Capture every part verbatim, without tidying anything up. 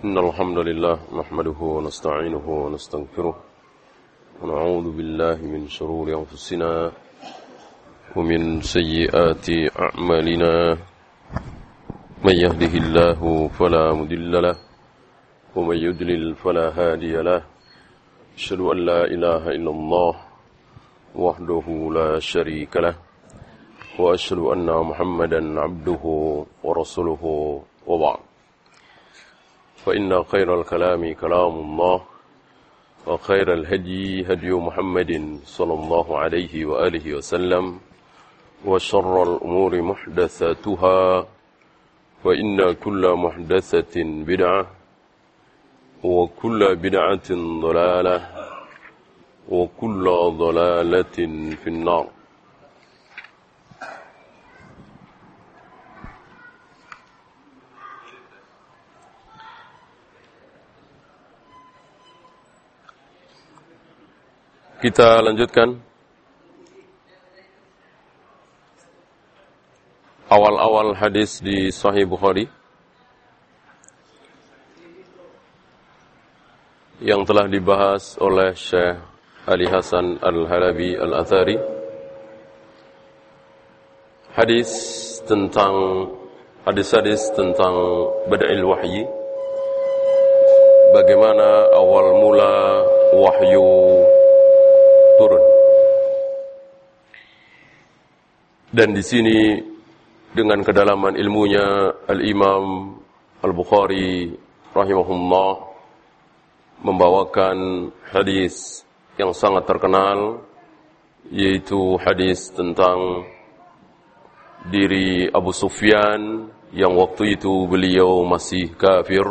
إن الحمد لله نحمده ونستعينه ونستغفره ونعوذ بالله من شرور أنفسنا ومن سيئات أعمالنا من يهده الله فلا مضل له ومن يضلل فلا هادي له أشهد أن لا إله إلا الله وحده لا شريك له وأشهد أن محمدا عبده ورسوله وبعد فإن خير الكلام كلام الله وخير الهدي هدي محمد صلى الله عليه وآله وسلم وشر الأمور محدثاتها وإن كل محدثة بدعة وكل بدعة ضلالة وكل ضلالة في النار. Kita lanjutkan awal-awal hadis di Sahih Bukhari yang telah dibahas oleh Syekh Ali Hasan Al-Halabi Al-Athari. Hadis tentang hadis-hadis tentang bada'il wahyi, bagaimana awal mula wahyu turun. Dan di sini dengan kedalaman ilmunya Al-Imam Al-Bukhari rahimahullah membawakan hadis yang sangat terkenal, yaitu hadis tentang diri Abu Sufyan yang waktu itu beliau masih kafir.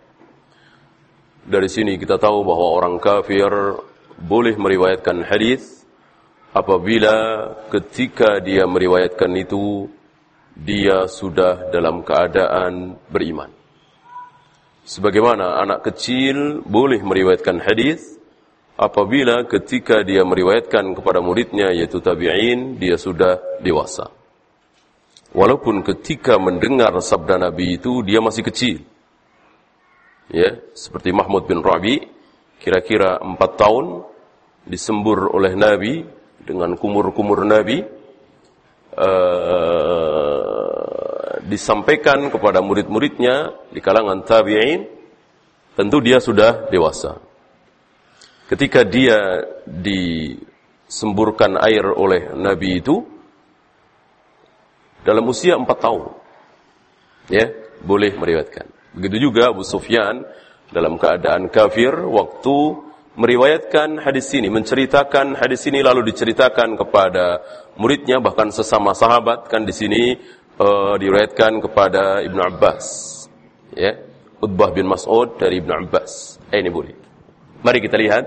Dari sini kita tahu bahwa orang kafir boleh meriwayatkan hadis apabila ketika dia meriwayatkan itu dia sudah dalam keadaan beriman. Sebagaimana anak kecil boleh meriwayatkan hadis apabila ketika dia meriwayatkan kepada muridnya yaitu tabi'in dia sudah dewasa. Walaupun ketika mendengar sabda Nabi itu dia masih kecil. Ya, seperti Mahmud bin Rabi kira-kira empat tahun disembur oleh Nabi dengan kumur-kumur Nabi, uh, disampaikan kepada murid-muridnya di kalangan tabi'in, tentu dia sudah dewasa. Ketika dia disemburkan air oleh Nabi itu dalam usia empat tahun, ya, boleh meriwayatkan. Begitu juga Abu Sufyan dalam keadaan kafir waktu meriwayatkan hadis ini, menceritakan hadis ini lalu diceritakan kepada muridnya, bahkan sesama sahabat. Kan di sini uh, diriwayatkan kepada Ibnu Abbas, ya, Utbah bin Mas'ud dari Ibnu Abbas. Eh, ini boleh. Mari kita lihat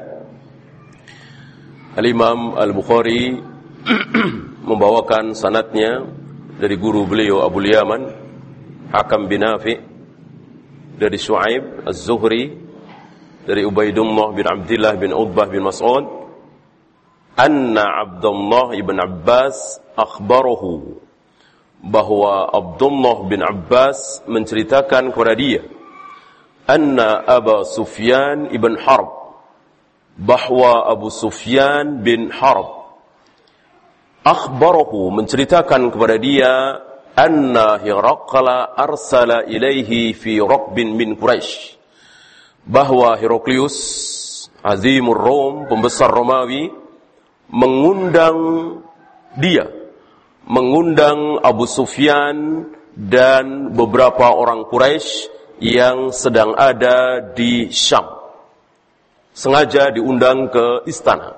Al-Imam Al-Bukhari membawakan sanadnya dari guru beliau Abu Yaman Hakam bin Nafi' dari Shu'aib Az-Zuhri dari Ubaidullah bin Abdullah bin Utbah bin Mas'ud anna Abdullah ibn Abbas akhbarahu, bahwa Abdullah bin Abbas menceritakan kepada dia anna Abu Sufyan ibn Harb, bahwa Abu Sufyan bin Harb akhbarahu menceritakan kepada dia anna Hiraqla arsala ilaihi fi raqbin min Quraisy, bahwa Heraklius Azimur Rom, pembesar Romawi, mengundang dia, mengundang Abu Sufyan dan beberapa orang Quraisy yang sedang ada di Syam. Sengaja diundang ke istana.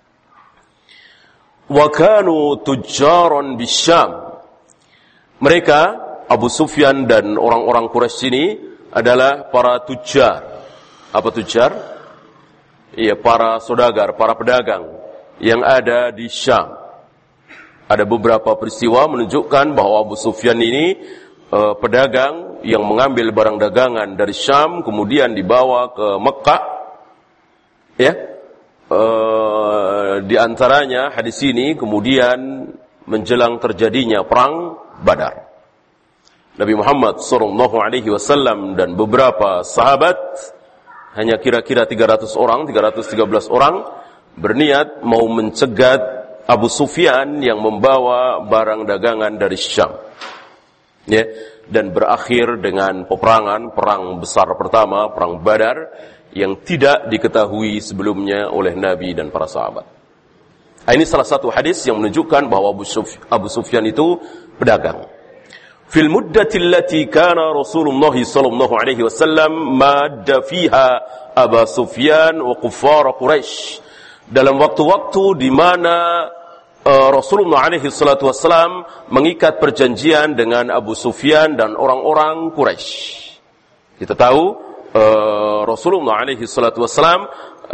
Wa kanu tujjaran bisyam. Mereka, Abu Sufyan dan orang-orang Quraisy ini adalah para tujjar. Apa tujjar? Iya, para saudagar, para pedagang yang ada di Syam. Ada beberapa peristiwa menunjukkan bahwa Abu Sufyan ini eh, pedagang yang mengambil barang dagangan dari Syam kemudian dibawa ke Mekah. Ya, eh, di antaranya hadis ini kemudian menjelang terjadinya perang Badar. Nabi Muhammad sallallahu alaihi wasallam dan beberapa sahabat, hanya kira-kira tiga ratus orang, tiga ratus tiga belas orang, berniat mau mencegat Abu Sufyan yang membawa barang dagangan dari Syam. Ya, dan berakhir dengan peperangan, perang besar pertama, perang Badar, yang tidak diketahui sebelumnya oleh Nabi dan para sahabat. Ini salah satu hadis yang menunjukkan bahwa Abu, Suf, Abu Sufyan itu pedagang. Fil muddati allati kana Rasulullah sallallahu alaihi wasallam madda fiha Abu Sufyan wa kuffar Quraisy. Dalam waktu-waktu di mana uh, Rasulullah alaihi salatu wasallam mengikat perjanjian dengan Abu Sufyan dan orang-orang Quraisy. Kita tahu uh, Rasulullah alaihi salatu wasallam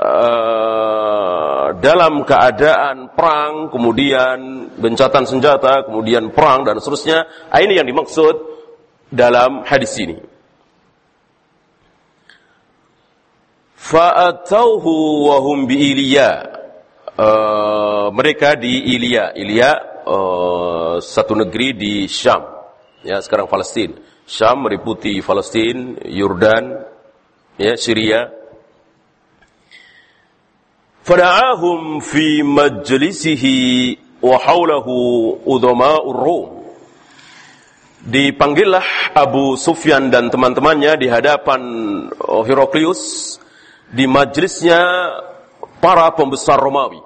Uh, dalam keadaan perang, kemudian gencatan senjata, kemudian perang dan seterusnya. Ini yang dimaksud dalam hadis ini. Fa'atauhu wa hum bi Iliya. Uh, mereka di Iliya. Iliya uh, satu negeri di Syam. Ya, sekarang Palestina. Syam meliputi Palestina, Yordan, ya, Syria. Fada'ahum fi majlisihi wa hawlahu udhama'ur Rum. Dipanggillah Abu Sufyan dan teman-temannya di hadapan Heraklius, di majlisnya para pembesar Romawi.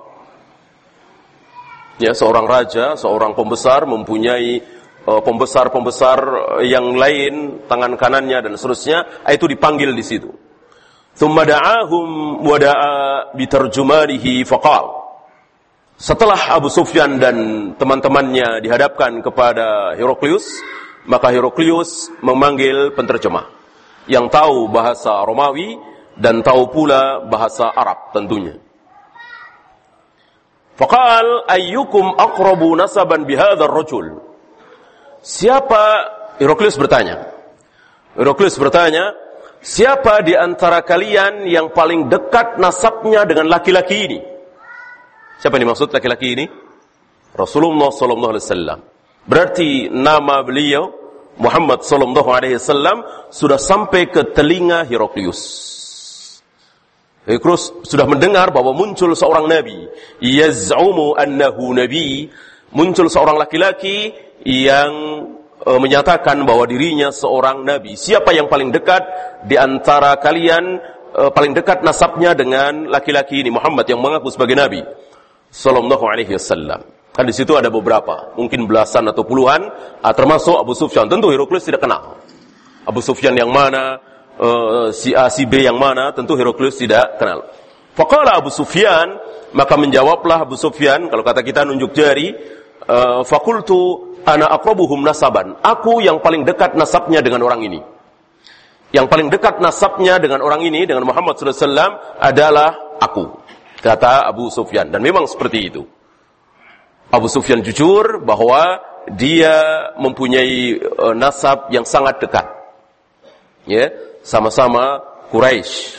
Ya, seorang raja, seorang pembesar mempunyai uh, pembesar-pembesar yang lain, tangan kanannya dan seterusnya, itu dipanggil di situ. Thumma da'ahum wa da'a bitarjumanihi faqal. Setelah Abu Sufyan dan teman-temannya dihadapkan kepada Heraklius, maka Heraklius memanggil penterjemah yang tahu bahasa Romawi dan tahu pula bahasa Arab tentunya. Faqal ayyukum aqrabu nasaban bihadzal rajul. Siapa, Heraklius bertanya. Heraklius bertanya, siapa di antara kalian yang paling dekat nasabnya dengan laki-laki ini? Siapa yang dimaksud laki-laki ini? Rasulullah sallallahu alaihi wasallam. Berarti nama beliau Muhammad sallallahu alaihi wasallam sudah sampai ke telinga Heraklius. Heraklius sudah mendengar bahwa muncul seorang nabi, yaz'umu annahu nabi, muncul seorang laki-laki yang menyatakan bahwa dirinya seorang nabi. Siapa yang paling dekat di antara kalian, uh, paling dekat nasabnya dengan laki-laki ini, Muhammad yang mengaku sebagai nabi sallallahu alaihi wasallam. Kan di situ ada beberapa, mungkin belasan atau puluhan, uh, termasuk Abu Sufyan. Tentu Heraklius tidak kenal Abu Sufyan yang mana, uh, si A, si B yang mana, tentu Heraklius tidak kenal. Faqala Abu Sufyan, maka menjawablah Abu Sufyan, kalau kata kita nunjuk jari, uh, fakultu ana aqrabuhum nasaban. Aku yang paling dekat nasabnya dengan orang ini. Yang paling dekat nasabnya dengan orang ini, dengan Muhammad sallallahu alaihi wasallam adalah aku, kata Abu Sufyan. Dan memang seperti itu. Abu Sufyan jujur bahwa dia mempunyai uh, nasab yang sangat dekat. Ya, sama-sama Quraisy.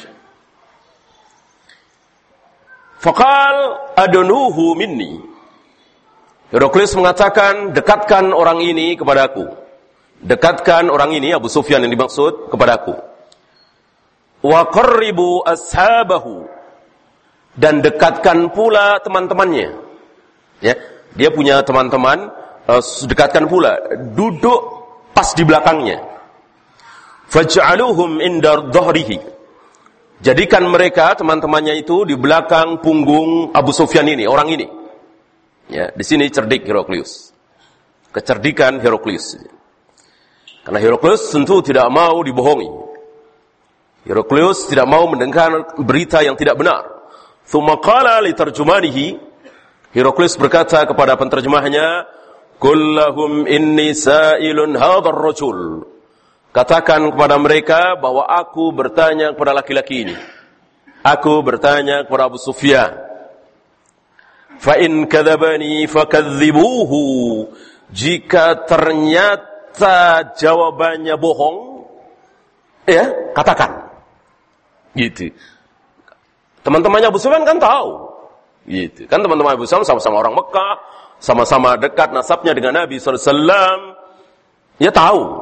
Faqal adunuhu minni. Heraklius mengatakan, dekatkan orang ini kepadaku. Dekatkan orang ini, Abu Sufyan yang dimaksud, kepadaku. Wa qarribu ashabahu. Dan dekatkan pula teman-temannya. Ya, dia punya teman-teman, uh, dekatkan pula. Duduk pas di belakangnya. Faj'aluhum indar dhahrihi. Jadikan mereka, teman-temannya itu, di belakang punggung Abu Sufyan ini, orang ini. Ya, di sini cerdik Heraklius. Kecerdikan Heraklius. Karena Heraklius tentu tidak mau dibohongi. Heraklius tidak mau mendengar berita yang tidak benar. Tsumma qala li tarjumanihi. Heraklius berkata kepada penterjemahnya, "Qul lahum inni sa'ilun hadzal rajul." Katakan kepada mereka bahwa aku bertanya kepada laki-laki ini. Aku bertanya kepada Abu Sufyan. Fa in kadzabani fakadzibuhu. Jika ternyata jawabannya bohong, ya, katakan. Gitu. Teman-temannya Abu Sufyan kan tahu. Gitu. Kan teman-teman Abu Sufyan sama-sama orang Mekah, sama-sama dekat nasabnya dengan Nabi sallallahu alaihi wasallam. Ya tahu.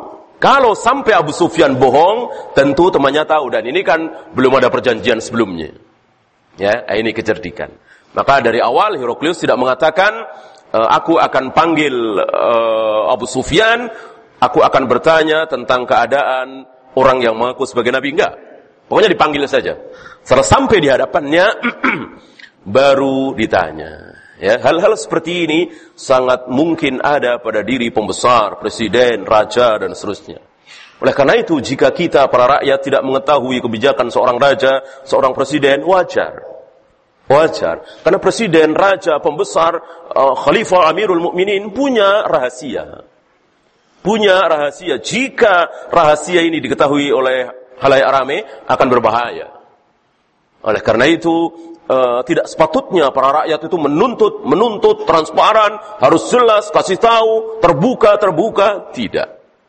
Kalau sampai Abu Sufyan bohong, tentu temannya tahu, dan ini kan belum ada perjanjian sebelumnya. Ya, ini kecerdikan. Maka dari awal Heraklius tidak mengatakan e, aku akan panggil e, Abu Sufyan, aku akan bertanya tentang keadaan orang yang mengaku sebagai nabi, enggak. Pokoknya dipanggil saja. Setelah sampai di hadapannya baru ditanya. Ya, hal-hal seperti ini sangat mungkin ada pada diri pembesar, presiden, raja, dan seterusnya. Oleh karena itu, jika kita, para rakyat, tidak mengetahui kebijakan seorang raja, seorang presiden, wajar. Wajar. Karena presiden, raja, pembesar, uh, khalifah, amirul mukminin punya rahasia. Punya rahasia. Jika rahasia ini diketahui oleh halayak ramai, akan berbahaya. Oleh karena itu, Uh, tidak sepatutnya para rakyat itu menuntut, menuntut transparan, harus jelas, kasih tahu, terbuka, terbuka, tidak.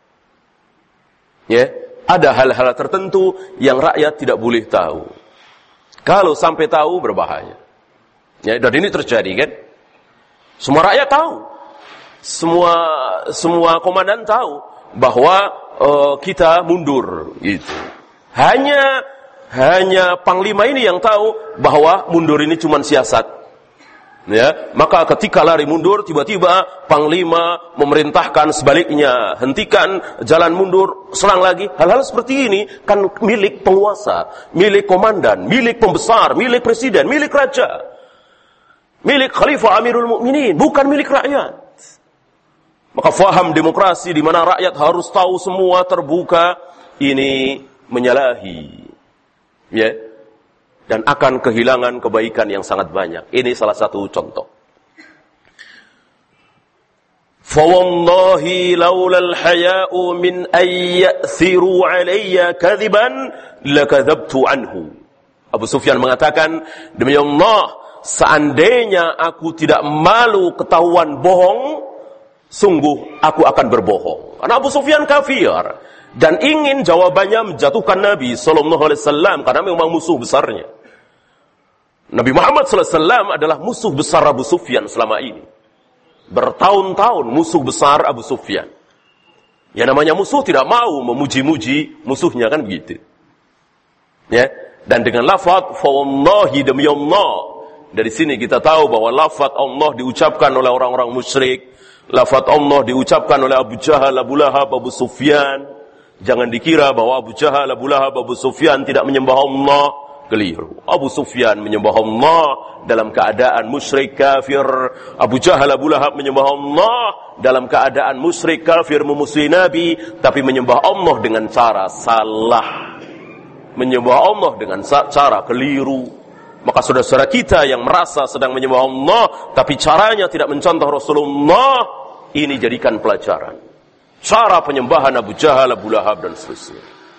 Ya, ada hal-hal tertentu yang rakyat tidak boleh tahu. Kalau sampai tahu berbahaya. Ya, dan ini terjadi kan? Semua rakyat tahu, semua semua komandan tahu bahwa uh, kita mundur, gitu. Hanya Hanya panglima ini yang tahu bahwa mundur ini cuma siasat. Ya, maka ketika lari mundur, tiba-tiba panglima memerintahkan sebaliknya, hentikan, jalan mundur, serang lagi. Hal-hal seperti ini kan milik penguasa, milik komandan, milik pembesar, milik presiden, milik raja, milik khalifah amirul mukminin, bukan milik rakyat. Maka faham demokrasi di mana rakyat harus tahu semua terbuka, ini menyalahi. Ya, dan akan kehilangan kebaikan yang sangat banyak. Ini salah satu contoh. Fa wallahi laula al-haya'u min ay ya'thiru 'alayya kadhiban lakadzabtu anhu. Abu Sufyan mengatakan, demi Allah, seandainya aku tidak malu ketahuan bohong, sungguh aku akan berbohong. Karena Abu Sufyan kafir. Dan ingin jawabannya menjatuhkan Nabi sallallahu alaihi wasallam karena memang musuh besarnya. Nabi Muhammad sallallahu alaihi wasallam adalah musuh besar Abu Sufyan selama ini. Bertahun-tahun musuh besar Abu Sufyan. Yang namanya musuh tidak mau memuji-muji musuhnya, kan begitu. Ya, dan dengan lafaz fa wallahi, demi Allah. Dari sini kita tahu bahwa lafaz Allah diucapkan oleh orang-orang musyrik. Lafaz Allah diucapkan oleh Abu Jahal, Abu Lahab, Abu Sufyan. Jangan dikira bahwa Abu Jahal, Abu Lahab, Abu Sufyan tidak menyembah Allah. Keliru. Abu Sufyan menyembah Allah dalam keadaan musyrik kafir. Abu Jahal, Abu Lahab menyembah Allah dalam keadaan musyrik kafir, memusuhi Nabi, tapi menyembah Allah dengan cara salah. Menyembah Allah dengan cara keliru. Maka saudara-saudara kita yang merasa sedang menyembah Allah, tapi caranya tidak mencontoh Rasulullah, ini jadikan pelajaran. Cara penyembahan Abu Jahal, Abu Lahab, dan seterusnya.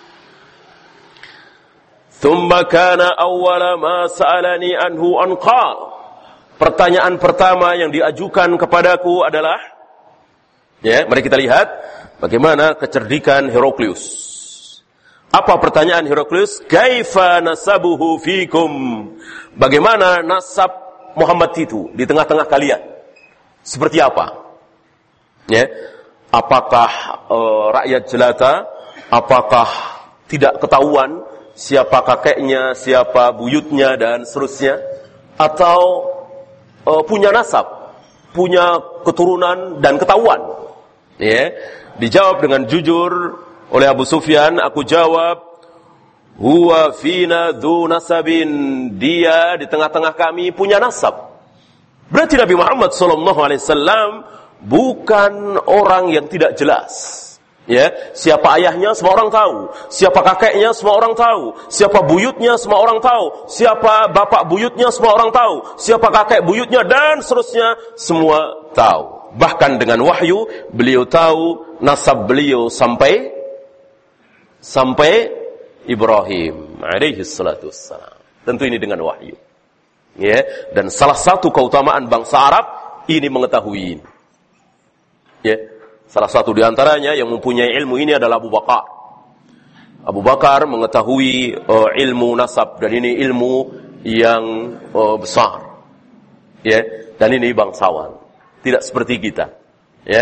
Thumma kana awwala ma sa'alani anhu an qala. Pertanyaan pertama yang diajukan kepadaku adalah, ya, mari kita lihat bagaimana kecerdikan Heraklius. Apa pertanyaan Heraklius? Kaifa nasabuhu fikum? Bagaimana nasab Muhammad itu di tengah-tengah kalian? Seperti apa? Ya. Apakah uh, rakyat jelata? Apakah tidak ketahuan siapa kakeknya, siapa buyutnya, dan seterusnya? Atau uh, punya nasab, punya keturunan dan ketahuan? Ya, dijawab dengan jujur oleh Abu Sufyan. Aku jawab, huwa fina dzu nasabin. Dia di tengah-tengah kami punya nasab. Berarti Nabi Muhammad sallallahu alaihi wasallam bukan orang yang tidak jelas. Ya, siapa ayahnya semua orang tahu, siapa kakeknya semua orang tahu, siapa buyutnya semua orang tahu, siapa bapak buyutnya semua orang tahu, siapa kakek buyutnya, dan seterusnya semua tahu. Bahkan dengan wahyu beliau tahu nasab beliau sampai sampai Ibrahim alaihi salatu wassalam. Tentu ini dengan wahyu. Ya, dan salah satu keutamaan bangsa Arab ini mengetahui ini. Ya, salah satu di antaranya yang mempunyai ilmu ini adalah Abu Bakar. Abu Bakar mengetahui uh, ilmu nasab, dan ini ilmu yang uh, besar. Ya, dan ini bangsawan. Tidak seperti kita. Ya,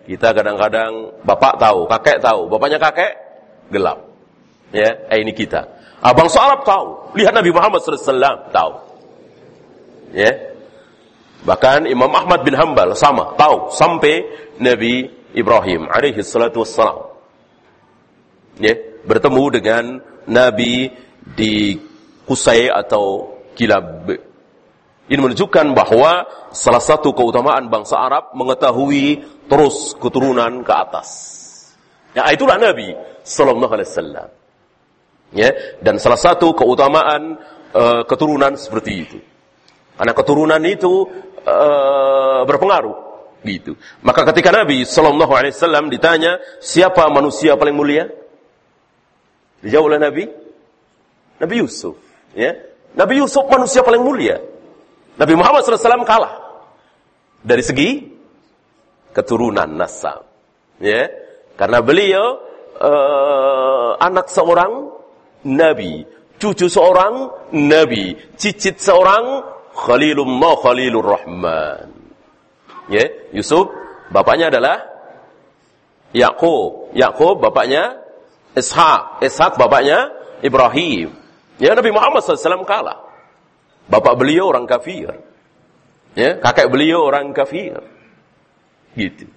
Kita kadang-kadang bapak tahu, kakek tahu, bapaknya kakek gelap. Ya, eh, ini kita. Abang Arab tahu, lihat Nabi Muhammad sallallahu alaihi wasallam tahu. Ya. Bahkan Imam Ahmad bin Hanbal sama, tahu sampai Nabi Ibrahim alaihi salatu wassalam. Ya, bertemu dengan Nabi di Qusay atau Kilab. Ini menunjukkan bahwa salah satu keutamaan bangsa Arab mengetahui terus keturunan ke atas. Ya, itulah Nabi sallallahu alaihi wasallam. Ya, dan salah satu keutamaan uh, keturunan seperti itu. Karena keturunan itu uh, berpengaruh gitu. Maka ketika Nabi sallallahu alaihi wasallam ditanya, siapa manusia paling mulia? Dijawab oleh Nabi Nabi Yusuf, ya. Nabi Yusuf manusia paling mulia. Nabi Muhammad sallallahu alaihi wasallam kalah dari segi keturunan nasab, ya, karena beliau uh, anak seorang nabi, cucu seorang nabi, cicit seorang Khalilullah Khalilur Rahman. Ya, Yusuf bapaknya adalah Yakub, Yakub bapaknya Ishak, Ishak bapaknya Ibrahim. Ya, Nabi Muhammad sallallahu alaihi wasallam kalah. Bapak beliau orang kafir. Ya, kakek beliau orang kafir. Gitu.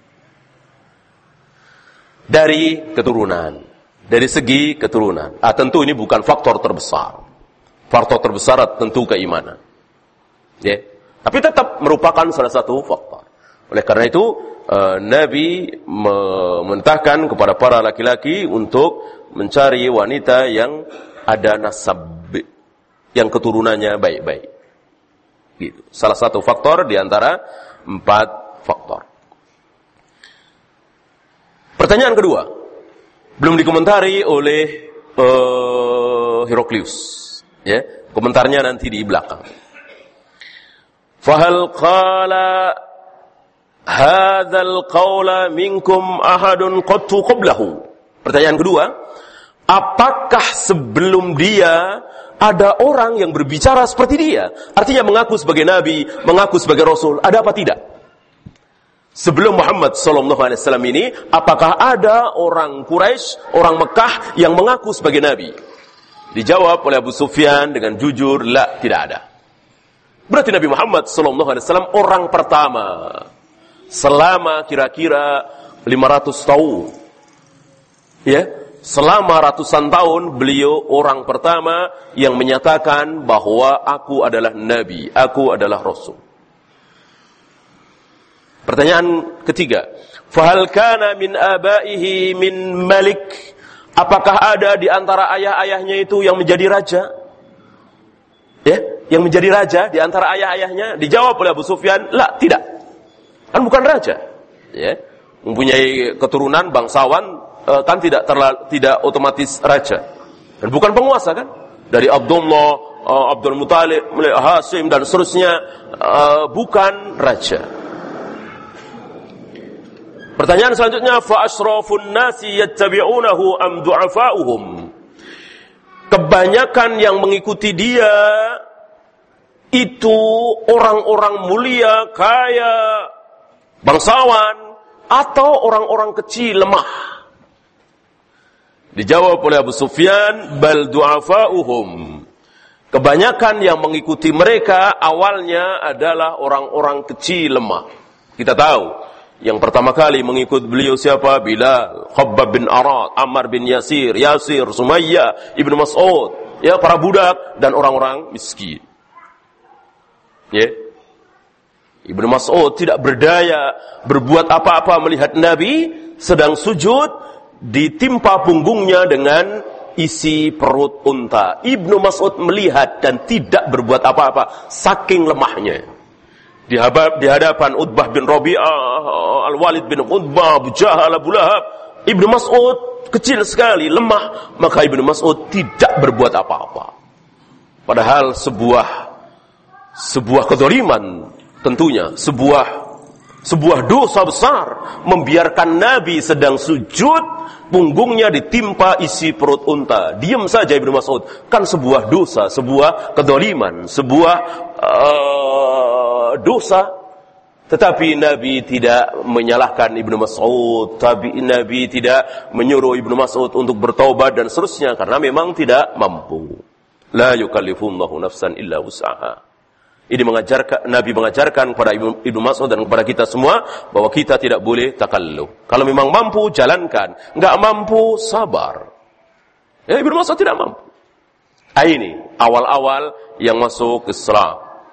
Dari keturunan, dari segi keturunan. Ah, tentu ini bukan faktor terbesar. Faktor terbesar tentu keimanan. Ya. Tapi tetap merupakan salah satu faktor. Oleh karena itu, uh, Nabi memerintahkan kepada para laki-laki untuk mencari wanita yang ada nasab, yang keturunannya baik-baik. Gitu. Salah satu faktor di antara empat faktor. Pertanyaan kedua, belum dikomentari oleh uh, Heraklius. Ya, komentarnya nanti di belakang. Fahal qala hadzal qawla minkum ahadun qattu qablahu. Pertanyaan kedua, apakah sebelum dia ada orang yang berbicara seperti dia? Artinya mengaku sebagai nabi, mengaku sebagai rasul, ada apa tidak? Sebelum Muhammad sallallahu alaihi wasallam ini, apakah ada orang Quraisy, orang Mekah yang mengaku sebagai nabi? Dijawab oleh Abu Sufyan dengan jujur, la, tidak ada. Berarti Nabi Muhammad sallallahu alaihi wasallam orang pertama selama kira-kira lima ratus tahun. Ya, selama ratusan tahun beliau orang pertama yang menyatakan bahwa aku adalah nabi, aku adalah rasul. Pertanyaan ketiga, fahal kana min abaihi min malik? Apakah ada di antara ayah-ayahnya itu yang menjadi raja? Ya, yang menjadi raja di antara ayah-ayahnya? Dijawab oleh Abu Sufyan, la, tidak. Kan bukan raja. Ya, mempunyai keturunan bangsawan, kan tidak terla, tidak otomatis raja. Dan bukan penguasa kan? Dari Abdullah, uh, Abdul Muthalib, Hasim dan seterusnya, uh, bukan raja. Pertanyaan selanjutnya, fa asrafun nasi yattabi'unahu am du'afa'uhum? Kebanyakan yang mengikuti dia itu orang-orang mulia, kaya, bangsawan, atau orang-orang kecil, lemah? Dijawab oleh Abu Sufyan, bal du'afa'uhum. Kebanyakan yang mengikuti mereka awalnya adalah orang-orang kecil, lemah. Kita tahu yang pertama kali mengikut beliau siapa? Bilal, Khabbab bin Arad, Ammar bin Yasir, Yasir, Sumayyah, Ibnu Mas'ud, ya, para budak dan orang-orang miskin. Ya. Ibnu Mas'ud tidak berdaya berbuat apa-apa melihat Nabi sedang sujud, ditimpa punggungnya dengan isi perut unta. Ibnu Mas'ud melihat dan tidak berbuat apa-apa saking lemahnya. Di hadapan Utbah bin Rabi'ah, Al-Walid bin Utbah, Abu Jahal, Abu Lahab, Ibnu Mas'ud kecil sekali, lemah, maka Ibnu Mas'ud tidak berbuat apa-apa. Padahal sebuah sebuah kezaliman, tentunya sebuah sebuah dosa besar membiarkan Nabi sedang sujud, punggungnya ditimpa isi perut unta. Diam saja Ibnu Mas'ud. Kan sebuah dosa, sebuah kezaliman, sebuah uh, dosa Tetapi Nabi tidak menyalahkan Ibnu Mas'ud, tapi Nabi tidak menyuruh Ibnu Mas'ud untuk bertaubat dan seterusnya karena memang tidak mampu. La yukallifullahu nafsan illa wus'aha. Ini mengajarkan, Nabi mengajarkan kepada Ibnu Mas'ud dan kepada kita semua bahwa kita tidak boleh takalluf. Kalau memang mampu, jalankan. Enggak mampu, sabar. Ya, Ibnu Mas'ud tidak mampu. Ah, ini awal-awal yang masuk Islam.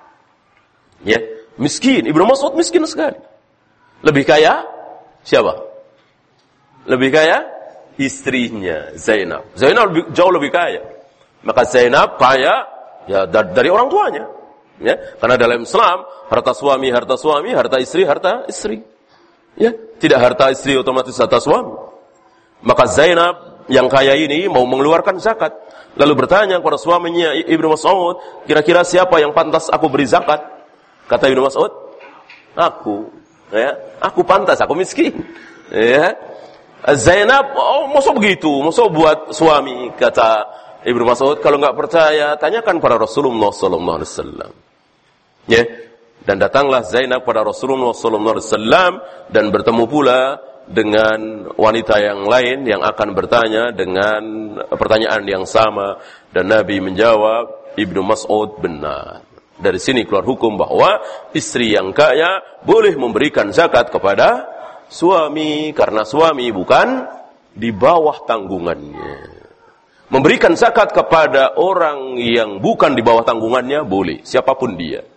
Ya, miskin. Ibnu Mas'ud miskin sekali. Lebih kaya siapa? Lebih kaya istrinya Zainab. Zainab lebih, jauh lebih kaya. Maka Zainab kaya ya dari orang tuanya. Ya, karena dalam Islam harta suami, harta suami, harta istri, harta istri. Ya, tidak harta istri otomatis harta suami. Maka Zainab yang kaya ini mau mengeluarkan zakat, lalu bertanya kepada suaminya Ibnu Mas'ud, kira-kira siapa yang pantas aku beri zakat? Kata Ibnu Mas'ud, aku. Ya, aku pantas, aku miskin. Ya. Zainab, oh, masa begitu? Masa buat suami? Kata Ibnu Mas'ud, kalau enggak percaya, tanyakan pada Rasulullah sallallahu alaihi wasallam. Ya, dan datanglah Zainab pada Rasulullah sallallahu alaihi wasallam dan bertemu pula dengan wanita yang lain yang akan bertanya dengan pertanyaan yang sama dan Nabi menjawab, Ibnu Mas'ud benar. Dari sini keluar hukum bahwa istri yang kaya boleh memberikan zakat kepada suami karena suami bukan di bawah tanggungannya. Memberikan zakat kepada orang yang bukan di bawah tanggungannya boleh, siapapun dia.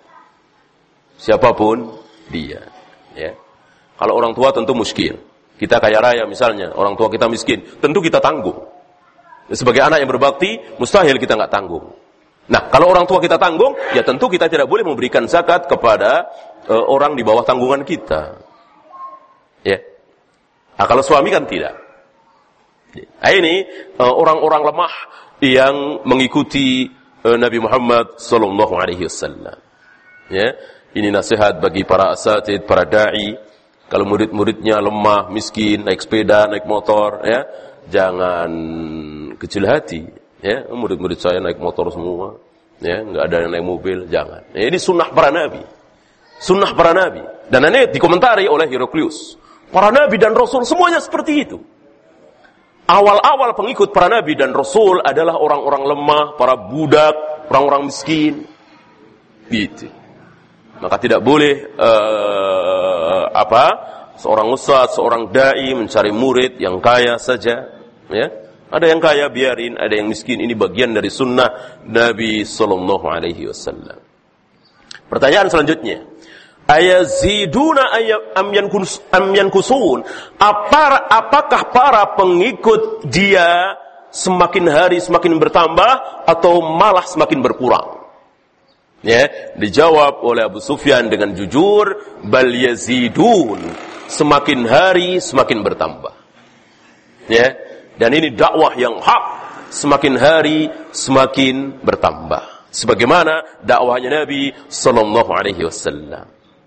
Siapapun dia, ya. Kalau orang tua tentu miskin. Kita kaya raya misalnya, orang tua kita miskin, tentu kita tanggung. Sebagai anak yang berbakti, mustahil kita nggak tanggung. Nah, kalau orang tua kita tanggung, ya tentu kita tidak boleh memberikan zakat kepada uh, orang di bawah tanggungan kita. Ya. Nah, kalau suami kan tidak. Nah, ini uh, orang-orang lemah yang mengikuti uh, Nabi Muhammad sallallahu alaihi wasallam. Ya. Ini nasihat bagi para asatid, para da'i. Kalau murid-muridnya lemah, miskin, naik sepeda, naik motor, ya, jangan kecil hati. Ya, murid-murid saya naik motor semua, ya, nggak ada yang naik mobil, jangan. Ya, ini sunnah para nabi, sunnah para nabi. Dan ini dikomentari oleh Heraklius. Para nabi dan rasul semuanya seperti itu. Awal-awal pengikut para nabi dan rasul adalah orang-orang lemah, para budak, orang-orang miskin, gitu. Maka tidak boleh uh, apa seorang ustaz, seorang dai mencari murid yang kaya saja, ya. Ada yang kaya biarin, ada yang miskin. Ini bagian dari sunnah Nabi sallallahu alaihi wasallam. Pertanyaan selanjutnya, ayaziduna am yankus am yankusun? Apa apakah para pengikut dia semakin hari semakin bertambah atau malah semakin berkurang? Ya, dijawab oleh Abu Sufyan dengan jujur, bal yazidun, semakin hari semakin bertambah. Ya, dan ini dakwah yang hak, semakin hari semakin bertambah. Sebagaimana dakwahnya Nabi sallallahu alaihi wasallam.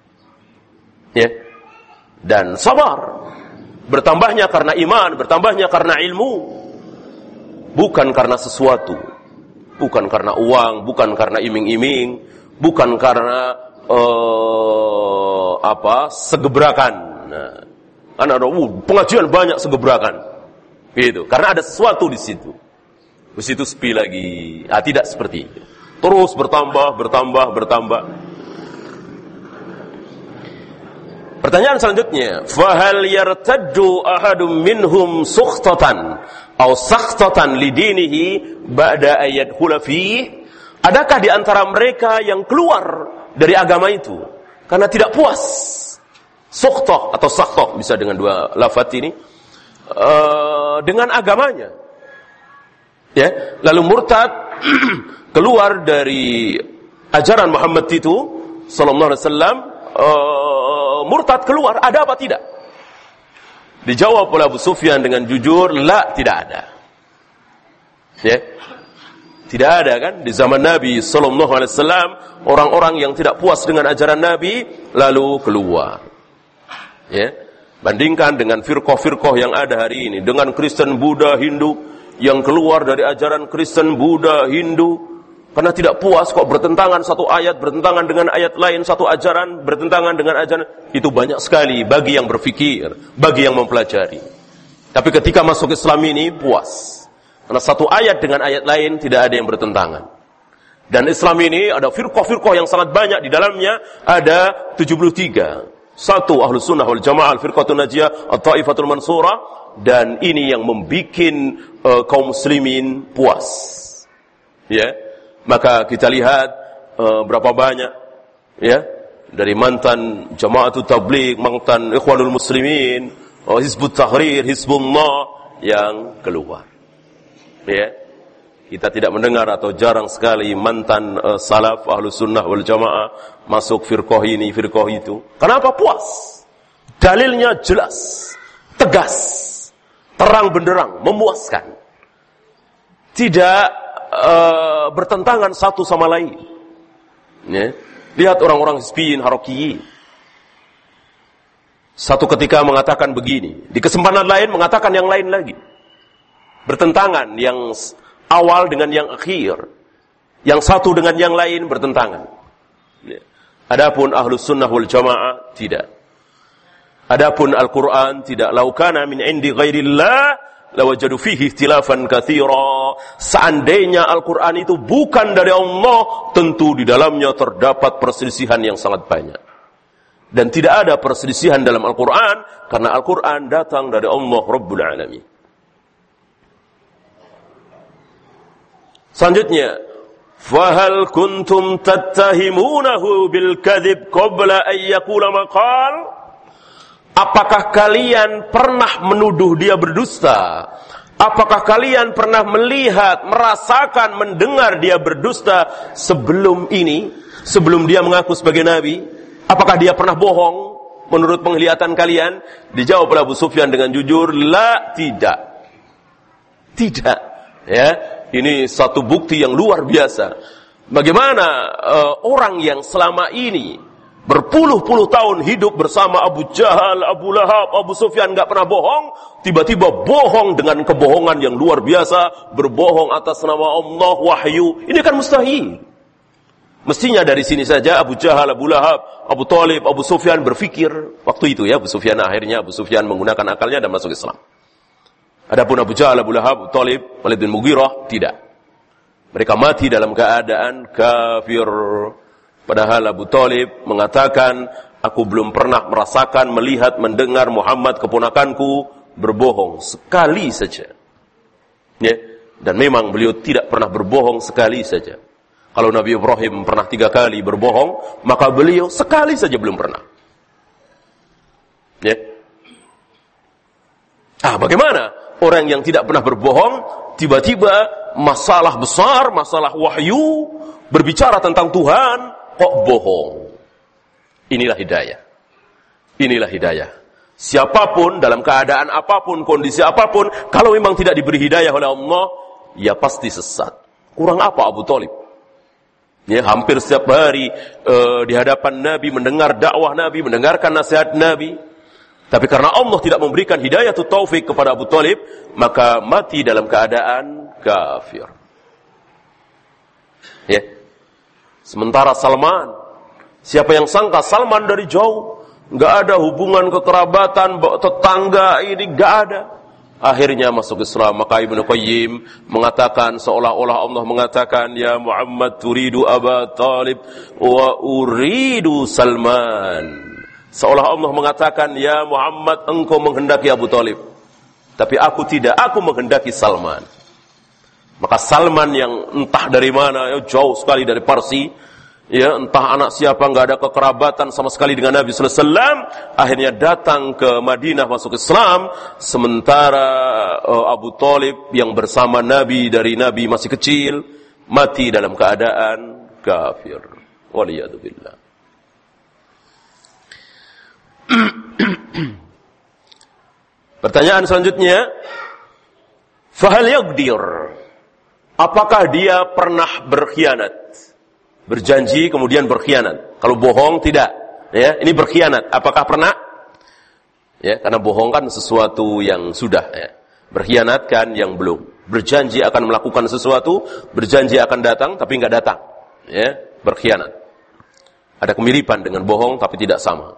Ya. Dan sabar. Bertambahnya karena iman, bertambahnya karena ilmu. Bukan karena sesuatu. Bukan karena uang, bukan karena iming-iming, bukan karena uh, apa segebrakan. Nah, kan ada uh, pengajian banyak segebrakan, gitu. Karena ada sesuatu di situ. Di situ sepi lagi. Ah, tidak seperti itu. Terus bertambah, bertambah, bertambah. Pertanyaan selanjutnya, fahal yartaddu ahadum minhum sukhtatan aw sakhtatan lidinihi ba'da ayat hulafi? Adakah di antara mereka yang keluar dari agama itu karena tidak puas? Sukhtah atau sakhtah bisa dengan dua lafaz ini uh, dengan agamanya. Ya, lalu murtad keluar dari ajaran Muhammad itu sallallahu alaihi wasallam, uh, murtad keluar, ada apa tidak? Dijawab oleh Abu Sufyan dengan jujur, la, tidak ada. Ya. Tidak ada kan di zaman Nabi sallallahu alaihi wasallam orang-orang yang tidak puas dengan ajaran Nabi lalu keluar. Ya. Bandingkan dengan firqah-firqah yang ada hari ini, dengan Kristen, Buddha, Hindu yang keluar dari ajaran Kristen, Buddha, Hindu, Karena tidak puas kok bertentangan satu ayat, bertentangan dengan ayat lain, satu ajaran, bertentangan dengan ajaran. Itu banyak sekali bagi yang berfikir, bagi yang mempelajari. Tapi ketika masuk Islam ini, puas. Karena satu ayat dengan ayat lain tidak ada yang bertentangan. Dan Islam ini ada firqah-firqah yang sangat banyak. Di dalamnya ada tujuh puluh tiga. Satu, Ahlus Sunnah wal Jamaah, Al-Firqatul Najiyah, At-Taifatul Mansurah. Dan ini yang membuat uh, kaum muslimin puas. Ya. Maka kita lihat uh, berapa banyak ya dari mantan Jamaatul Tabligh, mantan Ikhwanul Muslimin, oh, Hizbut Tahrir, Hizbullah yang keluar. Ya. Kita tidak mendengar atau jarang sekali mantan uh, salaf Ahlus Sunnah wal Jamaah masuk firqah ini, firqah itu. Kenapa? Puas. Dalilnya jelas, tegas, terang benderang, memuaskan. Tidak Uh, bertentangan satu sama lain. Ya. Lihat orang-orang Hizbiyin, Harokiyin. Satu ketika mengatakan begini, di kesempatan lain mengatakan yang lain lagi. Bertentangan, yang awal dengan yang akhir, yang satu dengan yang lain bertentangan. Ya. Adapun Ahlus Sunnah wal Jamaah tidak. Adapun Al-Quran tidak. Lau kana min indi ghairillah lawajadu fihi ikhtilafan katsira. Seandainya Al-Quran itu bukan dari Allah, tentu di dalamnya terdapat perselisihan yang sangat banyak. Dan tidak ada perselisihan dalam Al-Quran, karena Al-Quran datang dari Allah Rabbul Alamin. Selanjutnya, fahal kuntum tattahimunahu bil kadzib qabla an yaqula maqal? Apakah kalian pernah menuduh dia berdusta? Apakah kalian pernah melihat, merasakan, mendengar dia berdusta sebelum ini? Sebelum dia mengaku sebagai Nabi? Apakah dia pernah bohong menurut penglihatan kalian? Dijawab oleh Abu Sufyan dengan jujur, la, tidak. Tidak. Ya, ini satu bukti yang luar biasa. Bagaimana uh, orang yang selama ini berpuluh-puluh tahun hidup bersama Abu Jahal, Abu Lahab, Abu Sufyan, gak pernah bohong, tiba-tiba bohong dengan kebohongan yang luar biasa, berbohong atas nama Allah, wahyu. Ini kan mustahil. Mestinya dari sini saja Abu Jahal, Abu Lahab, Abu Talib, Abu Sufyan berfikir waktu itu ya, Abu Sufyan akhirnya Abu Sufyan menggunakan akalnya dan masuk Islam. Adapun Abu Jahal, Abu Lahab, Abu Talib, Walid bin Mughirah tidak. Mereka mati dalam keadaan kafir. Padahal Abu Talib mengatakan, aku belum pernah merasakan, melihat, mendengar Muhammad keponakanku berbohong sekali saja. Ya. Dan memang beliau tidak pernah berbohong sekali saja. Kalau Nabi Ibrahim pernah tiga kali berbohong, maka beliau sekali saja belum pernah. Ya. Ah, bagaimana orang yang tidak pernah berbohong, tiba-tiba masalah besar, masalah wahyu, berbicara tentang Tuhan, kok bohong? Inilah hidayah. Inilah hidayah. Siapapun, dalam keadaan apapun, kondisi apapun, kalau memang tidak diberi hidayah oleh Allah, ya pasti sesat. Kurang apa Abu Talib? Ya, hampir setiap hari uh, di hadapan Nabi, mendengar dakwah Nabi, mendengarkan nasihat Nabi. Tapi karena Allah tidak memberikan hidayah atau taufik kepada Abu Talib, maka mati dalam keadaan kafir. Ya. Sementara Salman, siapa yang sangka Salman dari jauh, nggak ada hubungan kekerabatan, tetangga ini nggak ada. Akhirnya masuk Islam. Maka Ibnu Qayyim mengatakan seolah-olah Allah mengatakan, ya Muhammad turidu Aba Talib wa uridu Salman. Seolah Allah mengatakan, ya Muhammad engkau menghendaki Abu Talib, tapi aku tidak, aku menghendaki Salman. Maka Salman yang entah dari mana, ya, jauh sekali dari Parsi, ya, entah anak siapa, nggak ada kekerabatan sama sekali dengan Nabi sallallahu alaihi wasallam, akhirnya datang ke Madinah masuk Islam, sementara uh, Abu Talib yang bersama Nabi dari Nabi masih kecil, mati dalam keadaan kafir. Waliyadzubillah. Pertanyaan selanjutnya, fahal yaqdir? Apakah dia pernah berkhianat? Berjanji kemudian berkhianat. Kalau bohong tidak, ya, ini berkhianat. Apakah pernah? Ya, karena bohong kan sesuatu yang sudah, ya. Berkhianat kan yang belum. Berjanji akan melakukan sesuatu, berjanji akan datang, tapi enggak datang. Ya, berkhianat. Ada kemiripan dengan bohong, tapi tidak sama.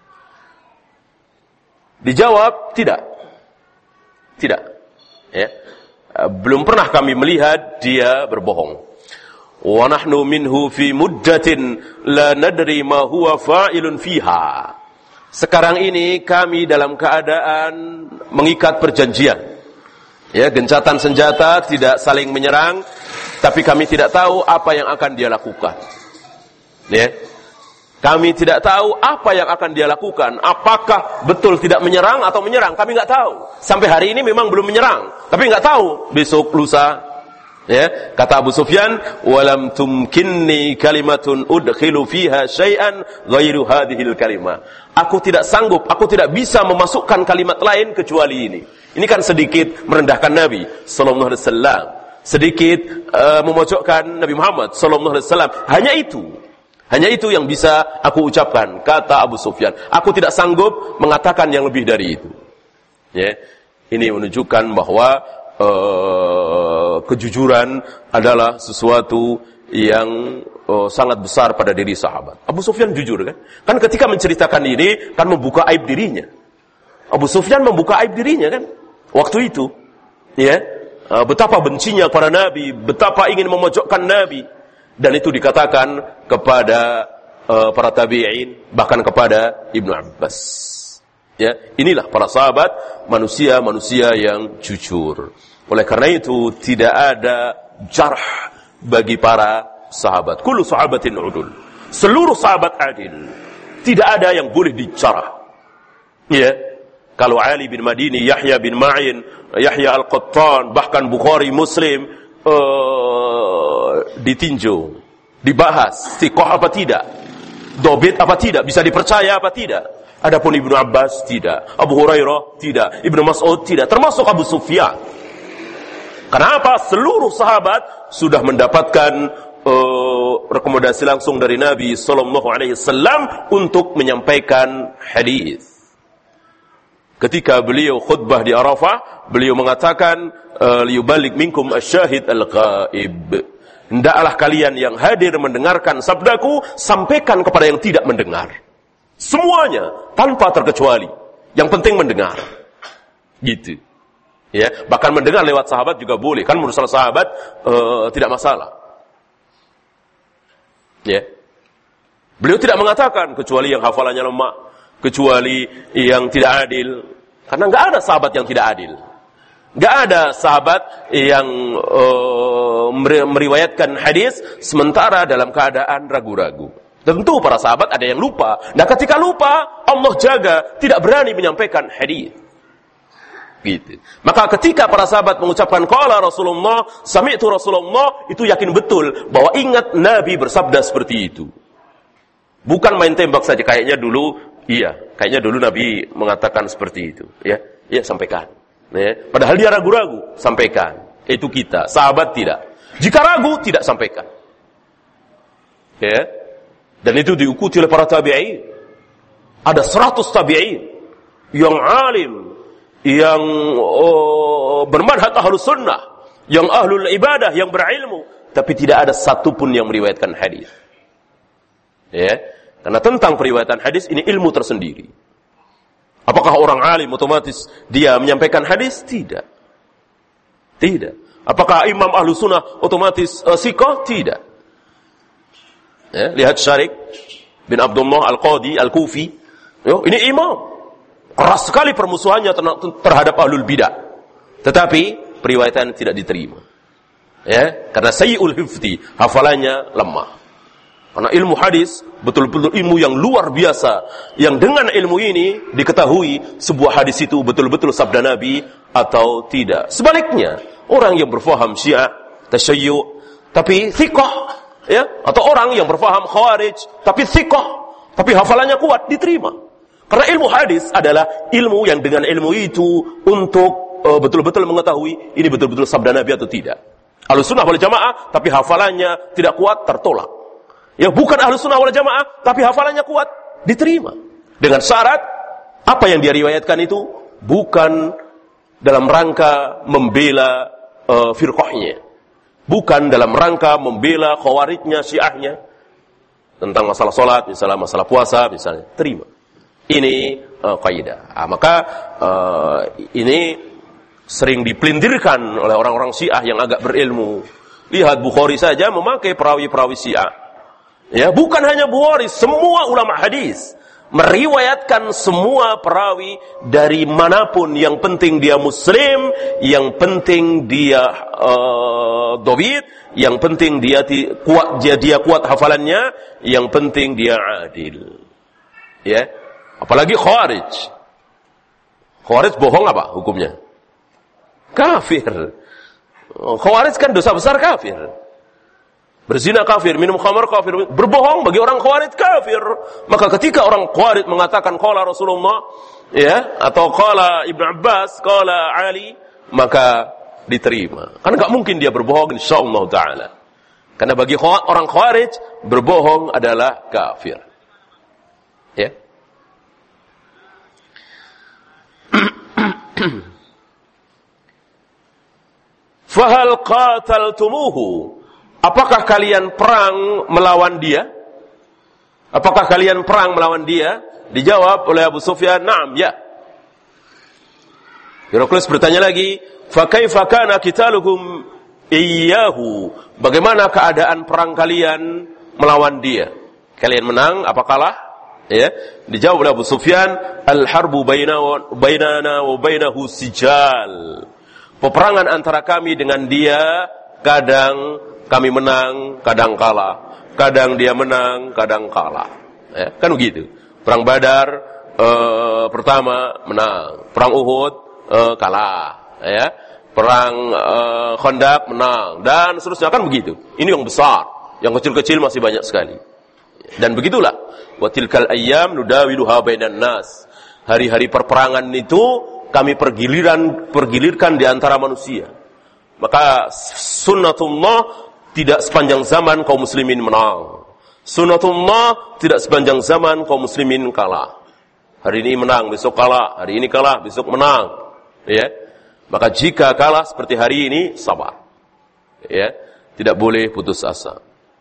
Dijawab, tidak. Tidak. Ya. Belum pernah kami melihat dia berbohong. Wa nahnu minhu fi muddatin la nadri ma huwa fa'ilun fiha. Sekarang ini kami dalam keadaan mengikat perjanjian. Ya, gencatan senjata, tidak saling menyerang, tapi kami tidak tahu apa yang akan dia lakukan. Ya. Kami tidak tahu apa yang akan dia lakukan. Apakah betul tidak menyerang atau menyerang? Kami nggak tahu. Sampai hari ini memang belum menyerang, tapi nggak tahu besok lusa. Ya, kata Abu Sufyan, "Walam tumkinni kalimatun udkhilu fiha syai'an ghairu hadhil kalimah." Aku tidak sanggup, aku tidak bisa memasukkan kalimat lain kecuali ini. Ini kan sedikit merendahkan Nabi sallallahu alaihi wasallam, sedikit uh, memojokkan Nabi Muhammad sallallahu alaihi wasallam. Hanya itu. Hanya itu yang bisa aku ucapkan, kata Abu Sufyan. Aku tidak sanggup mengatakan yang lebih dari itu. Ya. Ini menunjukkan bahwa Uh, kejujuran adalah sesuatu yang uh, sangat besar pada diri sahabat. Abu Sufyan jujur kan? Kan ketika menceritakan ini kan membuka aib dirinya. Abu Sufyan membuka aib dirinya kan? Waktu itu, ya, uh, betapa bencinya kepada Nabi, betapa ingin memojokkan Nabi, dan itu dikatakan kepada uh, para tabi'in, bahkan kepada Ibnu Abbas. Ya, inilah para sahabat, manusia-manusia yang jujur. Oleh karena itu tidak ada jarh bagi para sahabat. Kullu sahabatin udul. Seluruh sahabat adil. Tidak ada yang boleh dijarah. Ya. Kalau Ali bin Madini, Yahya bin Ma'in, Yahya Al-Qattan, bahkan Bukhari, Muslim uh, ditinjau, dibahas, thiqah apa tidak, dobit apa tidak, bisa dipercaya apa tidak. Adapun Ibnu Abbas tidak, Abu Hurairah tidak, Ibnu Mas'ud tidak, termasuk Abu Sufyan. Kenapa? Seluruh sahabat sudah mendapatkan uh, rekomendasi langsung dari Nabi sallallahu alaihi wasallam untuk menyampaikan hadis. Ketika beliau khutbah di Arafah, beliau mengatakan, liyuballigh minkum asyahid al-ghaib. Hendaklah kalian yang hadir mendengarkan sabdaku, sampaikan kepada yang tidak mendengar. Semuanya tanpa terkecuali. Yang penting mendengar. Gitu. Ya, bahkan mendengar lewat sahabat juga boleh. Kan menurut sahabat uh, tidak masalah. Ya. Beliau tidak mengatakan kecuali yang hafalannya lemah, kecuali yang tidak adil. Karena enggak ada sahabat yang tidak adil. Enggak ada sahabat yang uh, meriwayatkan hadis sementara dalam keadaan ragu-ragu. Tentu para sahabat ada yang lupa. Nah, ketika lupa, Allah jaga, tidak berani menyampaikan hadis. Gitu. Maka ketika para sahabat mengucapkan qala Rasulullah, sami'tu Rasulullah, itu yakin betul bahwa ingat Nabi bersabda seperti itu. Bukan main tembak saja, kayaknya dulu iya, kayaknya dulu Nabi mengatakan seperti itu, ya. Ya, sampaikan. Ya. Padahal dia ragu-ragu, sampaikan. Itu kita, sahabat tidak. Jika ragu, tidak sampaikan. Ya. Dan itu diikuti oleh para tabi'in. Ada seratus tabi'in yang alim, yang oh, bermanhaj ahlus sunnah, yang ahlul ibadah, yang berilmu, tapi tidak ada satupun yang meriwayatkan hadis. Ya, karena tentang periwayatan hadis ini ilmu tersendiri. Apakah orang alim otomatis dia menyampaikan hadis? Tidak. Tidak. Apakah imam ahlus sunnah otomatis uh, siqah? Tidak. Ya, lihat Syarik bin Abdullah Al-Qadi Al-Kufi. Yo, ini imam. Keras sekali permusuhannya terhadap ahlul bidah. Tetapi periwayatan tidak diterima. Ya, karena sayyi'ul hifzi, hafalannya lemah. Karena ilmu hadis betul-betul ilmu yang luar biasa, yang dengan ilmu ini diketahui sebuah hadis itu betul-betul sabda Nabi atau tidak. Sebaliknya, orang yang berfaham Syiah, tasyayyu' tapi thiqah, ya, atau orang yang berfaham Khawarij tapi thiqah, tapi hafalannya kuat, diterima. Karena ilmu hadis adalah ilmu yang dengan ilmu itu untuk uh, betul-betul mengetahui ini betul-betul sabda Nabi atau tidak. Ahlus sunnah wal jamaah tapi hafalannya tidak kuat, tertolak. Ya, bukan ahlus sunnah wal jamaah tapi hafalannya kuat, diterima. Dengan syarat apa yang dia riwayatkan itu bukan dalam rangka membela uh, firqahnya. Bukan dalam rangka membela khawarijnya, syiahnya. Tentang masalah sholat, misalnya masalah puasa, misalnya. Terima. Ini uh, kaidah. Nah, maka uh, ini sering dipelintirkan oleh orang-orang syiah yang agak berilmu. Lihat Bukhari saja memakai perawi-perawi syiah. Ya, bukan hanya Bukhari, semua ulama hadis meriwayatkan semua perawi dari manapun, yang penting dia muslim, yang penting dia uh, dobit, yang penting dia ti- kuat dia, dia kuat hafalannya, yang penting dia adil. Ya, apalagi khawarij. Khawarij bohong apa hukumnya? Kafir. Khawarij kan dosa besar, kafir. Berzina kafir, minum khamar kafir, berbohong bagi orang khawarij kafir. Maka ketika orang khawarij mengatakan qala Rasulullah, ya, atau qala Ibnu Abbas, qala Ali, maka diterima. Karena enggak mungkin dia berbohong insyaallah taala. Karena bagi orang khawarij berbohong adalah kafir. Ya. Fahal qataltumuhu? Apakah kalian perang melawan dia? Apakah kalian perang melawan dia? Dijawab oleh Abu Sufyan, "Na'am, ya." Heraklius bertanya lagi, "Fa kaifa kana qitaluhum iyyahu?" Bagaimana keadaan perang kalian melawan dia? Kalian menang apa kalah? Ya. Dijawab oleh Abu Sufyan, "Al-harbu bainana wa bainahu sijal." Peperangan antara kami dengan dia kadang kami menang, kadang kalah. Kadang dia menang, kadang kalah. Ya, kan begitu. Perang Badar eh, pertama menang, perang Uhud eh, kalah, ya. Perang eh, Khandaq menang, dan seterusnya, kan begitu. Ini yang besar, yang kecil-kecil masih banyak sekali. Dan begitulah. Wa tilkal ayyam nudawiluha bainan nas. Hari-hari perperangan itu kami pergiliran pergilirkan di antara manusia. Maka sunnatullah, tidak sepanjang zaman kaum muslimin menang. Sunnatullah, tidak sepanjang zaman kaum muslimin kalah. Hari ini menang, besok kalah. Hari ini kalah, besok menang. Ya. Maka jika kalah seperti hari ini, sabar. Ya. Tidak boleh putus asa.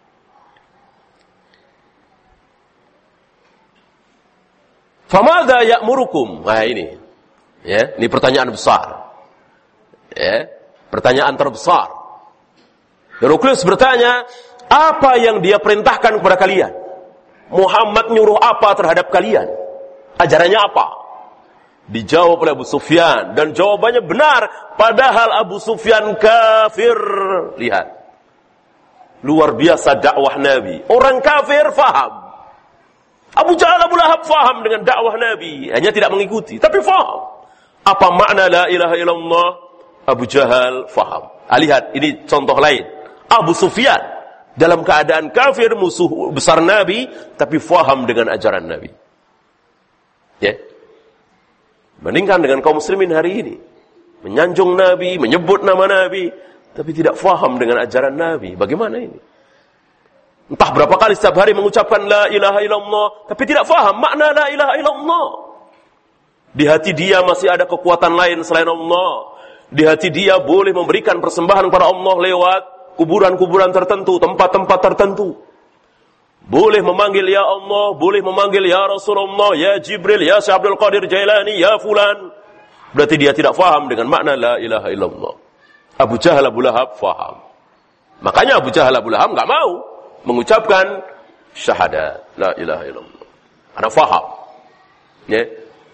Famadha ya'murukum? Nah ini. Ya, ini pertanyaan besar. Ya, pertanyaan terbesar. Heraklius bertanya, apa yang dia perintahkan kepada kalian? Muhammad nyuruh apa terhadap kalian? Ajarannya apa? Dijawab oleh Abu Sufyan, dan jawabannya benar, padahal Abu Sufyan kafir. Lihat, luar biasa dakwah Nabi. Orang kafir faham. Abu Jahal, Abu Lahab faham dengan dakwah Nabi, hanya tidak mengikuti, tapi faham. Apa makna la ilaha illallah? Abu Jahal faham. Ah, lihat, ini contoh lain. Abu Sufyan dalam keadaan kafir, musuh besar Nabi, tapi faham dengan ajaran Nabi. Ya. Bandingkan dengan kaum muslimin hari ini, menyanjung Nabi, menyebut nama Nabi, tapi tidak faham dengan ajaran Nabi. Bagaimana ini? Entah berapa kali setiap hari mengucapkan la ilaha illallah, tapi tidak faham makna la ilaha illallah. Di hati dia masih ada kekuatan lain selain Allah. Di hati dia boleh memberikan persembahan kepada Allah lewat kuburan-kuburan tertentu, tempat-tempat tertentu. Boleh memanggil ya Allah, boleh memanggil ya Rasulullah, ya Jibril, ya Syekh Abdul Qadir Jailani, ya fulan. Berarti dia tidak faham dengan makna la ilaha illallah. Abu Jahal, Abu Lahab faham. Makanya Abu Jahal, Abu Lahab enggak mau mengucapkan syahadat la ilaha illallah. Karena faham. Ya.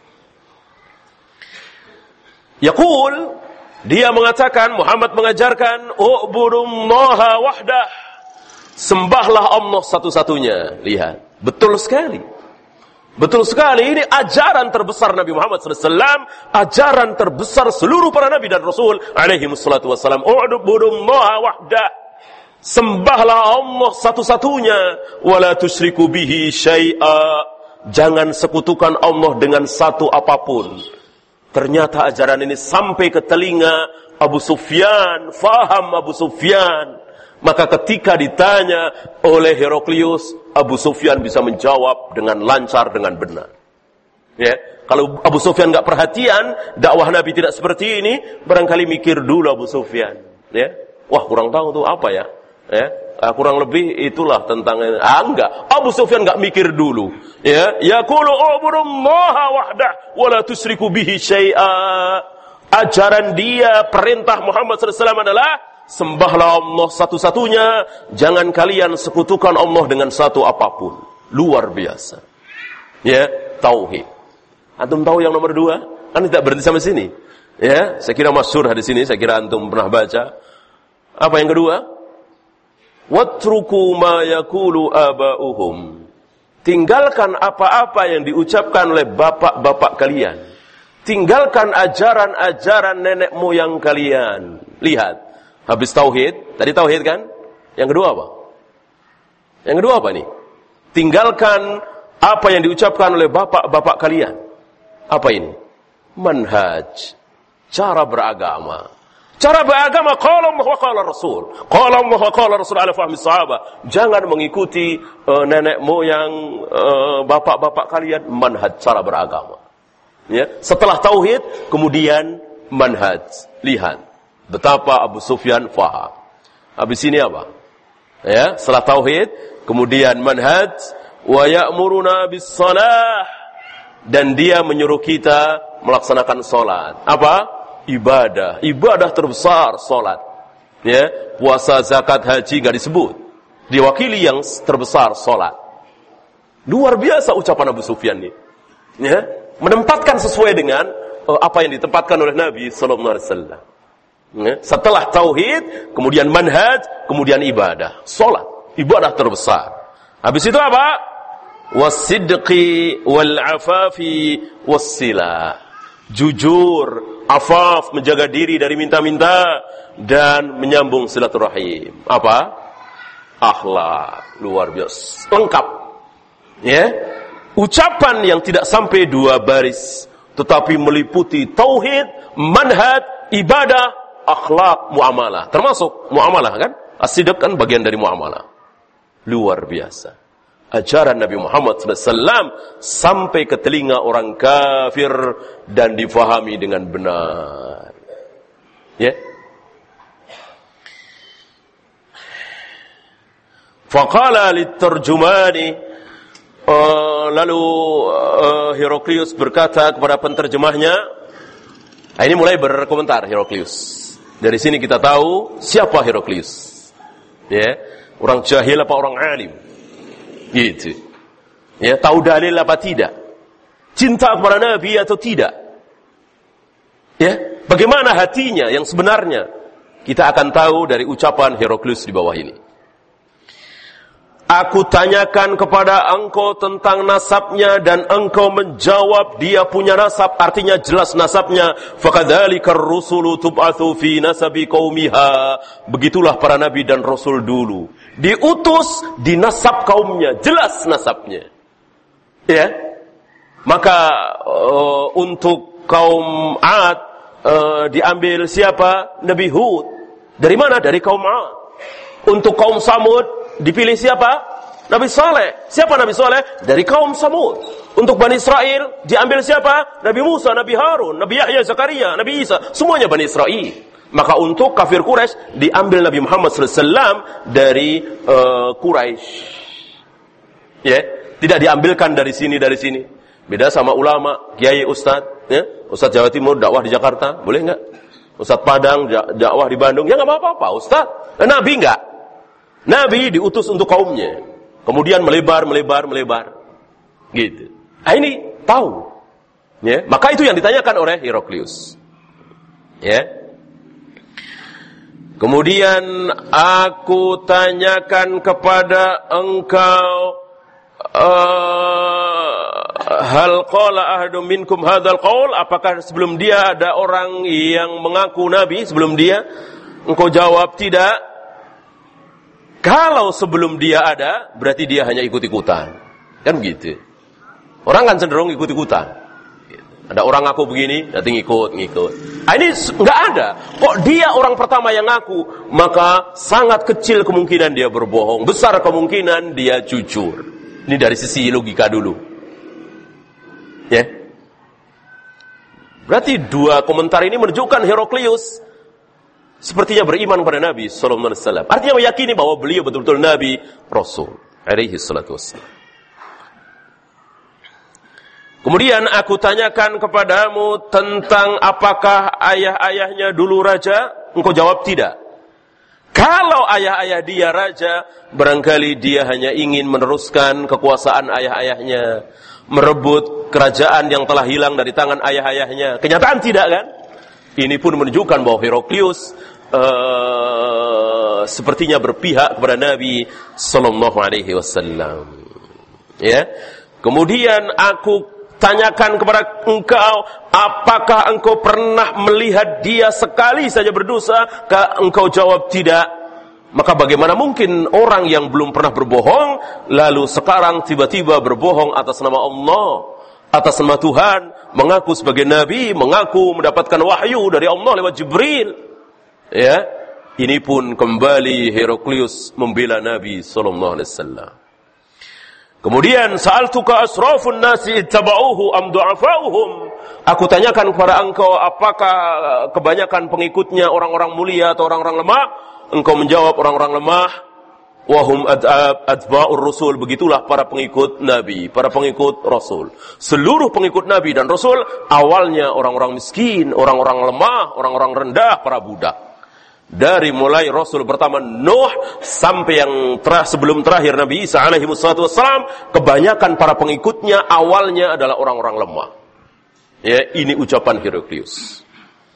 Yaqul, dia mengatakan, Muhammad mengajarkan, u'budullaha wahdah. Sembahlah Allah satu-satunya. Lihat, betul sekali. Betul sekali, ini ajaran terbesar Nabi Muhammad shallallahu alaihi wasallam, ajaran terbesar seluruh para Nabi dan Rasul alaihi wassalatu wassalam. U'budullaha wahdah. Sembahlah Allah satu-satunya. Wala tusyriku bihi syai'a. Jangan sekutukan Allah dengan satu apapun. Ternyata ajaran ini sampai ke telinga Abu Sufyan, faham Abu Sufyan. Maka ketika ditanya oleh Heraklius, Abu Sufyan bisa menjawab dengan lancar, dengan benar. Ya, kalau Abu Sufyan enggak perhatian, dakwah Nabi tidak seperti ini, barangkali mikir dulu Abu Sufyan. Ya, wah kurang tahu tuh apa ya? Ya, ah, kurang lebih itulah tentang ah enggak. Abu Sufyan enggak mikir dulu. Ya, yaqulu ubudullaha wahdah wa la tusyriku bihi syai'a. Ajaran dia, perintah Muhammad sallallahu alaihi wasallam adalah sembahlah Allah satu-satunya, jangan kalian sekutukan Allah dengan satu apapun. Luar biasa. Ya, tauhid. Antum tahu yang nomor dua? Kan tidak berhenti sampai sini. Ya, saya kira masyhur hadis ini, saya kira antum pernah baca. Apa yang kedua? Watruku ma yaqulu aba'uhum. Tinggalkan apa-apa yang diucapkan oleh bapak-bapak kalian. Tinggalkan ajaran-ajaran nenek moyang kalian. Lihat, habis tauhid, tadi tauhid kan? Yang kedua apa? Yang kedua apa nih? Tinggalkan apa yang diucapkan oleh bapak-bapak kalian. Apa ini? Manhaj, cara beragama. Cara beragama qala Allah wa qala Rasul. Qala Allah wa qala Rasul ala fahmi sahabat. Jangan mengikuti uh, nenek moyang uh, bapak-bapak kalian, manhaj cara beragama. Ya, setelah tauhid kemudian manhaj. Lihat betapa Abu Sufyan faham. Habis ini apa? Ya, setelah tauhid kemudian manhaj wa ya'muruna bis shalah, dan dia menyuruh kita melaksanakan salat. Apa? Ibadah, ibadah terbesar salat. Ya, puasa, zakat, haji enggak disebut. Diwakili yang terbesar salat. Luar biasa ucapan Abu Sufyan ini. Ya, menempatkan sesuai dengan uh, apa yang ditempatkan oleh Nabi sallallahu alaihi wasallam. Ya, setelah tauhid, kemudian manhaj, kemudian ibadah. Salat, ibadah terbesar. Habis itu apa? Was-sidqi wal-afafi was-silah. Jujur, afaf, menjaga diri dari minta-minta, dan menyambung silaturahim. Apa? Akhlak. Luar biasa. Lengkap. Ya. Ucapan yang tidak sampai dua baris, tetapi meliputi tauhid, manhaj, ibadah, akhlak, muamalah. Termasuk muamalah kan? As-sidq kan bagian dari muamalah. Luar biasa. Ajaran Nabi Muhammad sallallahu alaihi wasallam sampai ke telinga orang kafir dan difahami dengan benar. Ya. Faqala litarjumani, uh, lalu uh, Heraklius berkata kepada penterjemahnya. Nah, ini mulai berkomentar Heraklius. Dari sini kita tahu siapa Heraklius. Ya, orang jahil apa orang alim? Gitu. Ya, tahu dalil apa tidak? Cinta kepada Nabi atau tidak? Ya, bagaimana hatinya yang sebenarnya? Kita akan tahu dari ucapan Heraklius di bawah ini. Aku tanyakan kepada engkau tentang nasabnya dan engkau menjawab dia punya nasab, artinya jelas nasabnya. Fakadzalikar rusulu tub'atsu fi nasabi qaumiha. Begitulah para nabi dan rasul dulu, diutus di nasab kaumnya, jelas nasabnya. Ya. Maka uh, untuk kaum 'Ad uh, diambil siapa? Nabi Hud. Dari mana? Dari kaum 'Ad. Untuk kaum Samud dipilih siapa? Nabi Saleh. Siapa Nabi Saleh? Dari kaum Samud. Untuk Bani Israel diambil siapa? Nabi Musa, Nabi Harun, Nabi Yahya, Zakaria, Nabi Isa. Semuanya Bani Israel. Maka untuk kafir Quraisy diambil Nabi Muhammad sallallahu alaihi wasallam dari uh, Quraisy. Ya, tidak diambilkan dari sini dari sini. Beda sama ulama, kiai, ustaz, ya. Ustaz Jawa Timur dakwah di Jakarta, boleh enggak? Ustaz Padang dakwah di Bandung, ya enggak apa-apa, Ustaz. Nabi enggak. Nabi diutus untuk kaumnya. Kemudian melebar, melebar, melebar. Gitu. Nah, ini tahu. Ya, maka itu yang ditanyakan oleh Heraklius. Ya. Kemudian aku tanyakan kepada engkau, uh, hal qala ahadum minkum hadzal qaul? Apakah sebelum dia ada orang yang mengaku nabi sebelum dia? Engkau jawab tidak. Kalau sebelum dia ada, berarti dia hanya ikut-ikutan. Kan begitu. Orang kan cenderung ikut-ikutan. Ada orang ngaku begini, nanti ngikut, ngikut. Nah, ini enggak ada. Kok dia orang pertama yang ngaku, maka sangat kecil kemungkinan dia berbohong. Besar kemungkinan dia jujur. Ini dari sisi logika dulu. Ya. Berarti dua komentar ini menunjukkan Heraklius sepertinya beriman kepada Nabi sallallahu alaihi wasallam. Artinya meyakini bahwa beliau betul-betul Nabi, Rasul alaihi salatu wassalam. Kemudian aku tanyakan kepadamu tentang apakah ayah-ayahnya dulu raja? Engkau jawab tidak. Kalau ayah-ayah dia raja, barangkali dia hanya ingin meneruskan kekuasaan ayah-ayahnya, merebut kerajaan yang telah hilang dari tangan ayah-ayahnya. Kenyataan tidak kan? Ini pun menunjukkan bahwa Heraklius uh, sepertinya berpihak kepada Nabi sallallahu alaihi wasallam. Ya. Kemudian aku tanyakan kepada engkau, apakah engkau pernah melihat dia sekali saja berdosa? Engkau jawab tidak. Maka bagaimana mungkin orang yang belum pernah berbohong, lalu sekarang tiba-tiba berbohong atas nama Allah, atas nama Tuhan, mengaku sebagai Nabi, mengaku mendapatkan wahyu dari Allah lewat Jibril. Ya, ini pun kembali Heraklius membela Nabi sallallahu alaihi wasallam. Kemudian sa'altuka asrafun nasi ittaba'uhu am du'afa'uhum. Aku tanyakan kepada engkau, apakah kebanyakan pengikutnya orang-orang mulia atau orang-orang lemah? Engkau menjawab orang-orang lemah. Wahum adba'ur rusul. Begitulah para pengikut Nabi, para pengikut Rasul. Seluruh pengikut Nabi dan Rasul awalnya orang-orang miskin, orang-orang lemah, orang-orang rendah, para budak. Dari mulai Rasul pertama Nuh sampai yang terah, sebelum terakhir Nabi Isa alaihi wassalam, kebanyakan para pengikutnya awalnya adalah orang-orang lemah. Ya, ini ucapan Heraklius.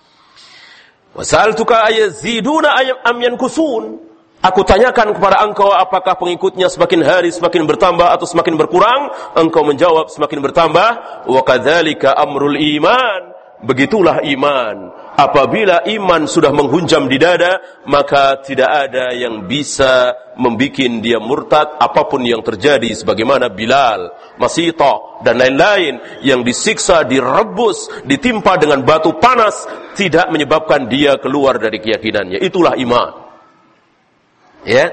Wasaltuka ayaziduna am yankusun. Aku tanyakan kepada engkau, apakah pengikutnya semakin hari semakin bertambah atau semakin berkurang? Engkau menjawab semakin bertambah. Wa kadzalika amrul iman. Begitulah iman. Apabila iman sudah menghunjam di dada, maka tidak ada yang bisa membuat dia murtad apapun yang terjadi, sebagaimana Bilal, Masita dan lain-lain yang disiksa, direbus, ditimpa dengan batu panas, tidak menyebabkan dia keluar dari keyakinannya. Itulah iman. Ya.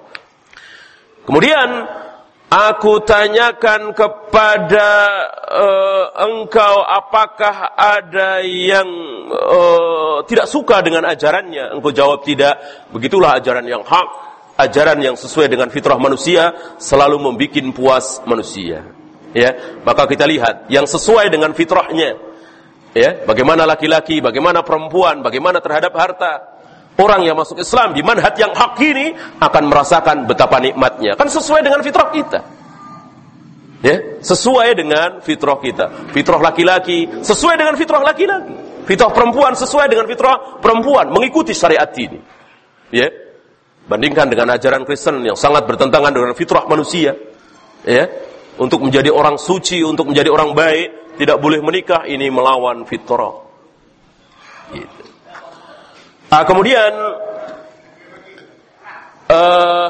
Kemudian aku tanyakan kepada uh, engkau, apakah ada yang uh, tidak suka dengan ajarannya? Engkau jawab tidak. Begitulah ajaran yang hak, ajaran yang sesuai dengan fitrah manusia, selalu membuat puas manusia. Ya, maka kita lihat yang sesuai dengan fitrahnya. Ya, bagaimana laki-laki, bagaimana perempuan, bagaimana terhadap harta. Orang yang masuk Islam di manhaj yang hak ini akan merasakan betapa nikmatnya. Kan sesuai dengan fitrah kita. Ya, sesuai dengan fitrah kita. Fitrah laki-laki sesuai dengan fitrah laki-laki. Fitrah perempuan sesuai dengan fitrah perempuan, mengikuti syariat ini. Ya. Bandingkan dengan ajaran Kristen yang sangat bertentangan dengan fitrah manusia. Ya. Untuk menjadi orang suci, untuk menjadi orang baik, tidak boleh menikah, ini melawan fitrah. Gitu. Ah, kemudian uh,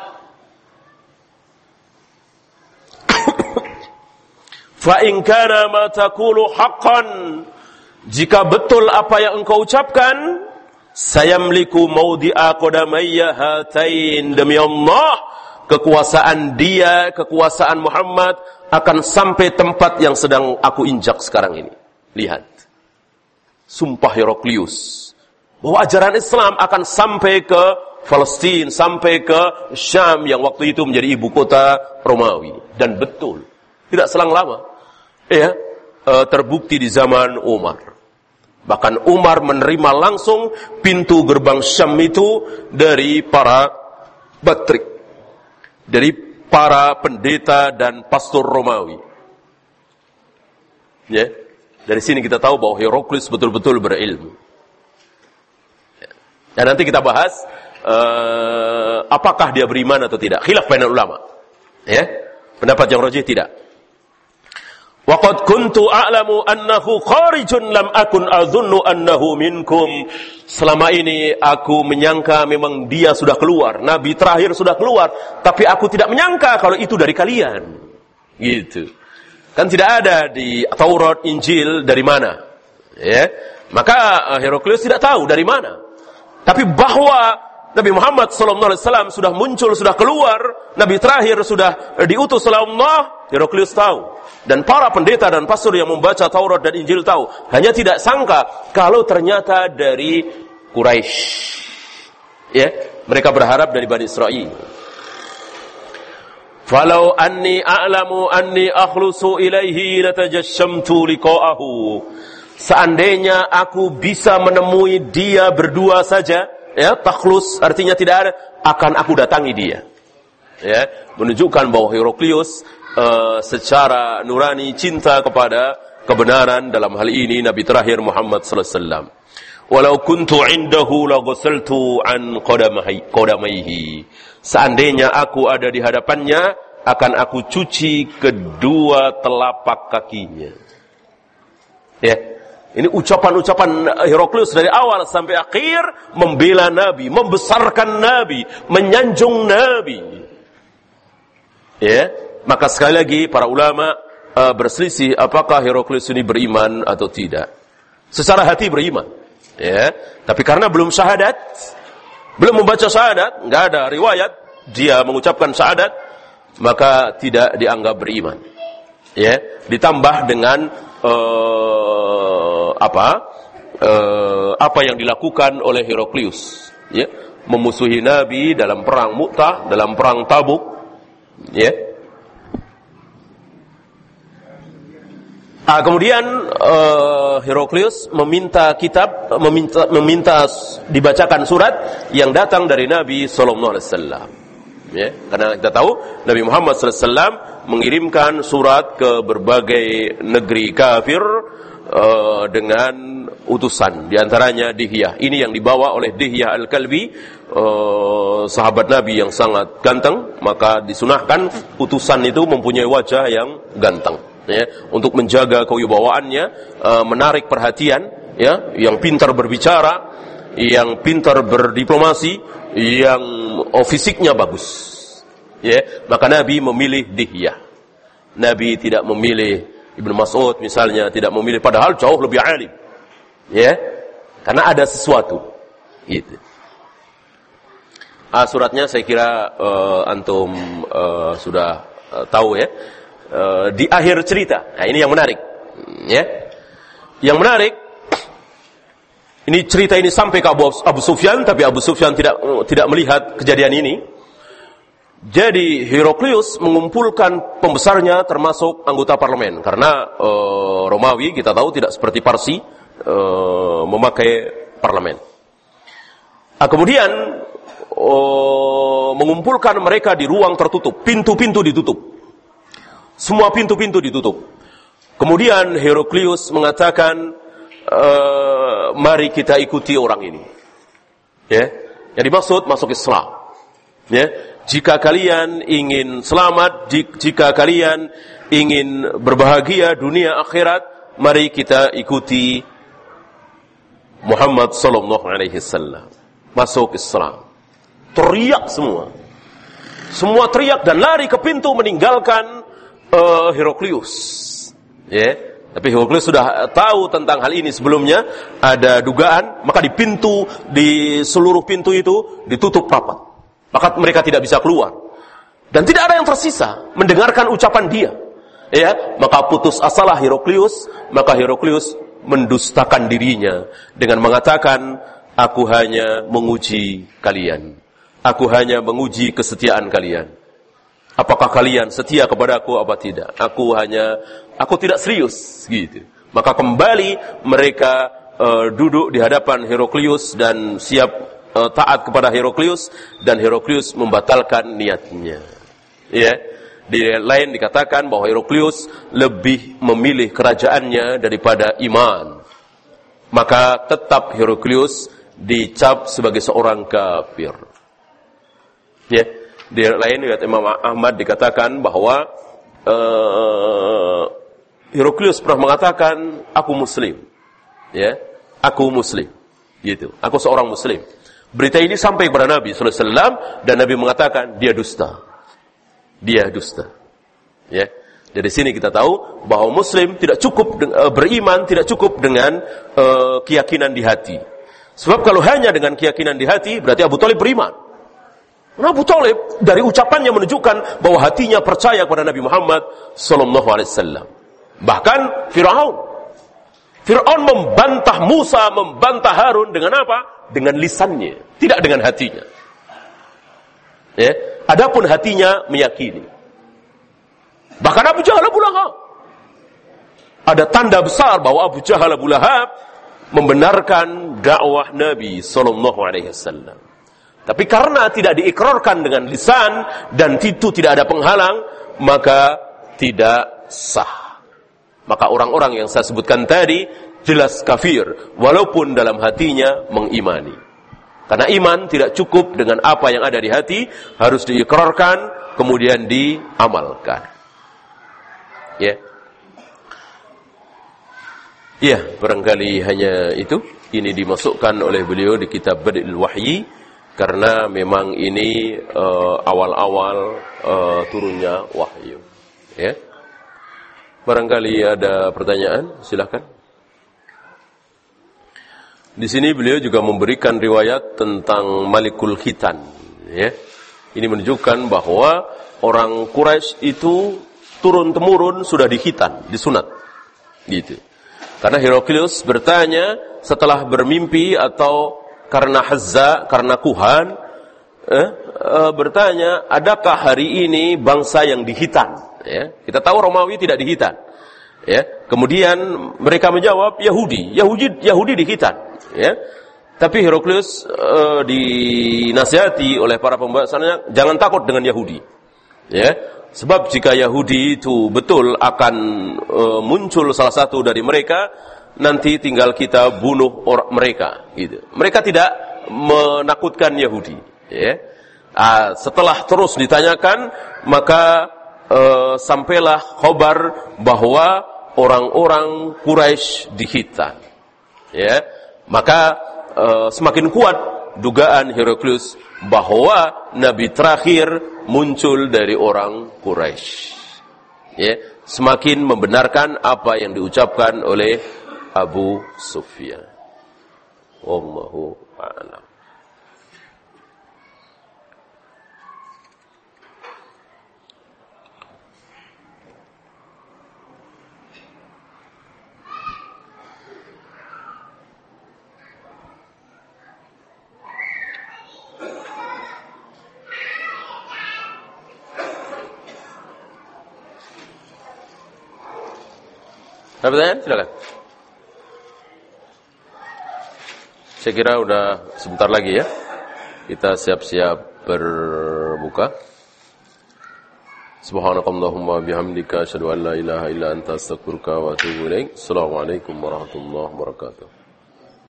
fa in kana ma taqulu haqqan, jika betul apa yang engkau ucapkan, sayamliku mawdi'a qadamayya hatain, demi Allah kekuasaan dia, kekuasaan Muhammad akan sampai tempat yang sedang aku injak sekarang ini. Lihat, sumpah Heraklius bahwa ajaran Islam akan sampai ke Palestina, sampai ke Syam yang waktu itu menjadi ibu kota Romawi. Dan betul, tidak selang lama, ya, terbukti di zaman Umar. Bahkan Umar menerima langsung pintu gerbang Syam itu dari para batrik, dari para pendeta dan pastor Romawi. Ya, dari sini kita tahu bahwa Heraklius betul-betul berilmu. Dan nanti kita bahas uh, apakah dia beriman atau tidak. Khilaf bainal ulama. Ya, pendapat yang rajih tidak. Wa qad kuntu a'lamu annahu kharijun lam akun adhunnu annahu minkum. Selama ini aku menyangka memang dia sudah keluar, nabi terakhir sudah keluar, tapi aku tidak menyangka kalau itu dari kalian. Gitu. Kan tidak ada di Taurat, Injil dari mana. Ya. Maka Heraklius tidak tahu dari mana. Tapi bahwa Nabi Muhammad sallallahu alaihi wasallam sudah muncul, sudah keluar, nabi terakhir sudah diutus oleh Allah, Heraklius tahu. Dan para pendeta dan pastor yang membaca Taurat dan Injil tahu. Hanya tidak sangka kalau ternyata dari Quraisy. Ya, mereka berharap dari Bani Israil. Falau anni a'lamu anni akhlusu ilaihi latajashamtu liqa'ahu. Seandainya aku bisa menemui dia berdua saja, ya, takhlus artinya tidak ada, akan aku datangi dia. Ya, menunjukkan bahwa Heraklius uh, secara nurani cinta kepada kebenaran, dalam hal ini Nabi terakhir Muhammad sallallahu alaihi wasallam. Walau kuntu indahu laghasaltu an qadamaihi. Seandainya aku ada di hadapannya, akan aku cuci kedua telapak kakinya. Ya, ini ucapan-ucapan Heraklius dari awal sampai akhir membela Nabi, membesarkan Nabi, menyanjung Nabi. Ya, maka sekali lagi para ulama uh, berselisih apakah Heraklius ini beriman atau tidak. Secara hati beriman, ya, tapi karena belum syahadat, belum membaca syahadat, enggak ada riwayat dia mengucapkan syahadat, maka tidak dianggap beriman. Ya, ditambah dengan uh, apa? Uh, apa yang dilakukan oleh Heraklius, ya, memusuhi Nabi dalam perang Mu'tah, dalam perang Tabuk. Ya. Ah, kemudian uh, Heraklius meminta kitab, meminta, meminta dibacakan surat yang datang dari Nabi Sallallahu Alaihi Wasallam. Ya, karena kita tahu Nabi Muhammad Sallallahu Alaihi Wasallam mengirimkan surat ke berbagai negeri kafir uh, dengan utusan, diantaranya Dihyah. Ini yang dibawa oleh Dihyah Al-Kalbi, uh, sahabat Nabi yang sangat ganteng. Maka disunahkan utusan itu mempunyai wajah yang ganteng, ya, untuk menjaga kewibawaannya, uh, menarik perhatian, ya, yang pintar berbicara, yang pintar berdiplomasi, yang oh, fisiknya bagus. Ya, maka Nabi memilih Dihyah. Nabi tidak memilih Ibnu Mas'ud misalnya, tidak memilih, padahal jauh lebih alim. Ya, karena ada sesuatu. Gitu. Ah, suratnya saya kira uh, antum uh, sudah uh, tahu, ya. Uh, di akhir cerita. Nah, ini yang menarik. Ya. Yang menarik, ini cerita ini sampai ke Abu, Abu Sufyan, tapi Abu Sufyan tidak uh, tidak melihat kejadian ini. Jadi Heraklius mengumpulkan pembesarnya termasuk anggota parlemen, karena uh, Romawi kita tahu tidak seperti Parsi uh, memakai parlemen. Nah, kemudian uh, mengumpulkan mereka di ruang tertutup, pintu-pintu ditutup, semua pintu-pintu ditutup. Kemudian Heraklius mengatakan, uh, mari kita ikuti orang ini. Ya, yang dimaksud masuk Islam. Ya. Jika kalian ingin selamat, jika kalian ingin berbahagia dunia akhirat, mari kita ikuti Muhammad sallallahu alaihi wasallam. Masuk Islam. Teriak semua. Semua teriak dan lari ke pintu meninggalkan uh, Heraklius. Ya, tapi Heraklius sudah tahu tentang hal ini sebelumnya, ada dugaan, maka di pintu, di seluruh pintu itu ditutup rapat. Maka mereka tidak bisa keluar. Dan tidak ada yang tersisa mendengarkan ucapan dia. Ya, maka putus asalah Heraklius, maka Heraklius mendustakan dirinya dengan mengatakan, aku hanya menguji kalian. Aku hanya menguji kesetiaan kalian. Apakah kalian setia kepadaku apa tidak? Aku hanya aku tidak serius, gitu. Maka kembali mereka uh, duduk di hadapan Heraklius dan siap taat kepada Heraklius, dan Heraklius membatalkan niatnya. Ya, di lain dikatakan bahwa Heraklius lebih memilih kerajaannya daripada iman. Maka tetap Heraklius dicap sebagai seorang kafir. Ya, di lain riwayat Imam Ahmad dikatakan bahwa uh, Heraklius pernah mengatakan, aku muslim. Ya, aku muslim. Gitu. Aku seorang muslim. Berita ini sampai kepada Nabi sallallahu alaihi wasallam, dan Nabi mengatakan dia dusta. Dia dusta. Ya. Dari sini kita tahu bahwa muslim tidak cukup uh, beriman tidak cukup dengan uh, keyakinan di hati. Sebab kalau hanya dengan keyakinan di hati, berarti Abu Thalib beriman. Nah, Abu Thalib dari ucapannya menunjukkan bahwa hatinya percaya kepada Nabi Muhammad sallallahu alaihi wasallam. Bahkan Firaun Fir'aun membantah Musa, membantah Harun dengan apa? Dengan lisannya, tidak dengan hatinya. Ya, adapun hatinya meyakini. Bahkan Abu Jahal, Abu Lahab, ada tanda besar bahwa Abu Jahal, Abu Lahab membenarkan dakwah Nabi sallallahu alaihi wasallam. Tapi karena tidak diikrarkan dengan lisan dan itu tidak ada penghalang, maka tidak sah. Maka orang-orang yang saya sebutkan tadi jelas kafir, walaupun dalam hatinya mengimani. Karena iman tidak cukup dengan apa yang ada di hati, harus diikrarkan, kemudian diamalkan. Ya, ya, barangkali hanya itu. Ini dimasukkan oleh beliau di kitab Bad'il Wahyi, karena memang ini uh, awal-awal uh, turunnya wahyu. Ya. Barangkali ada pertanyaan, silakan. Di sini beliau juga memberikan riwayat tentang Malikul Khitan. Ya. Ini menunjukkan bahwa orang Quraisy itu turun-temurun sudah dikhitan, disunat. Gitu. Karena Heraklius bertanya setelah bermimpi atau karena hazza, karena kuhan, eh, eh, bertanya, adakah hari ini bangsa yang dikhitan? Ya, kita tahu Romawi tidak dikhitan. Ya, kemudian mereka menjawab Yahudi, Yahudi, Yahudi dikhitan. Ya, tapi Heraklius uh, dinasihati oleh para pembahasannya, jangan takut dengan Yahudi. Ya, sebab jika Yahudi itu betul akan uh, muncul salah satu dari mereka, nanti tinggal kita bunuh orang mereka. Gitu. Mereka tidak menakutkan Yahudi. Ya, uh, setelah terus ditanyakan, maka Uh, sampailah khabar bahwa orang-orang Quraisy dikhitan. Ya, maka uh, semakin kuat dugaan Heraklius bahwa nabi terakhir muncul dari orang Quraisy. Ya, semakin membenarkan apa yang diucapkan oleh Abu Sufyan. Wallahu a'lam. Ada pertanyaan? Silakan. Saya kira udah sebentar lagi ya. Kita siap-siap berbuka. Subhanakallahumma bihamdika asyhadu an la ilaha illa anta astaghfiruka wa atubu ilaik. Assalamualaikum warahmatullahi wabarakatuh.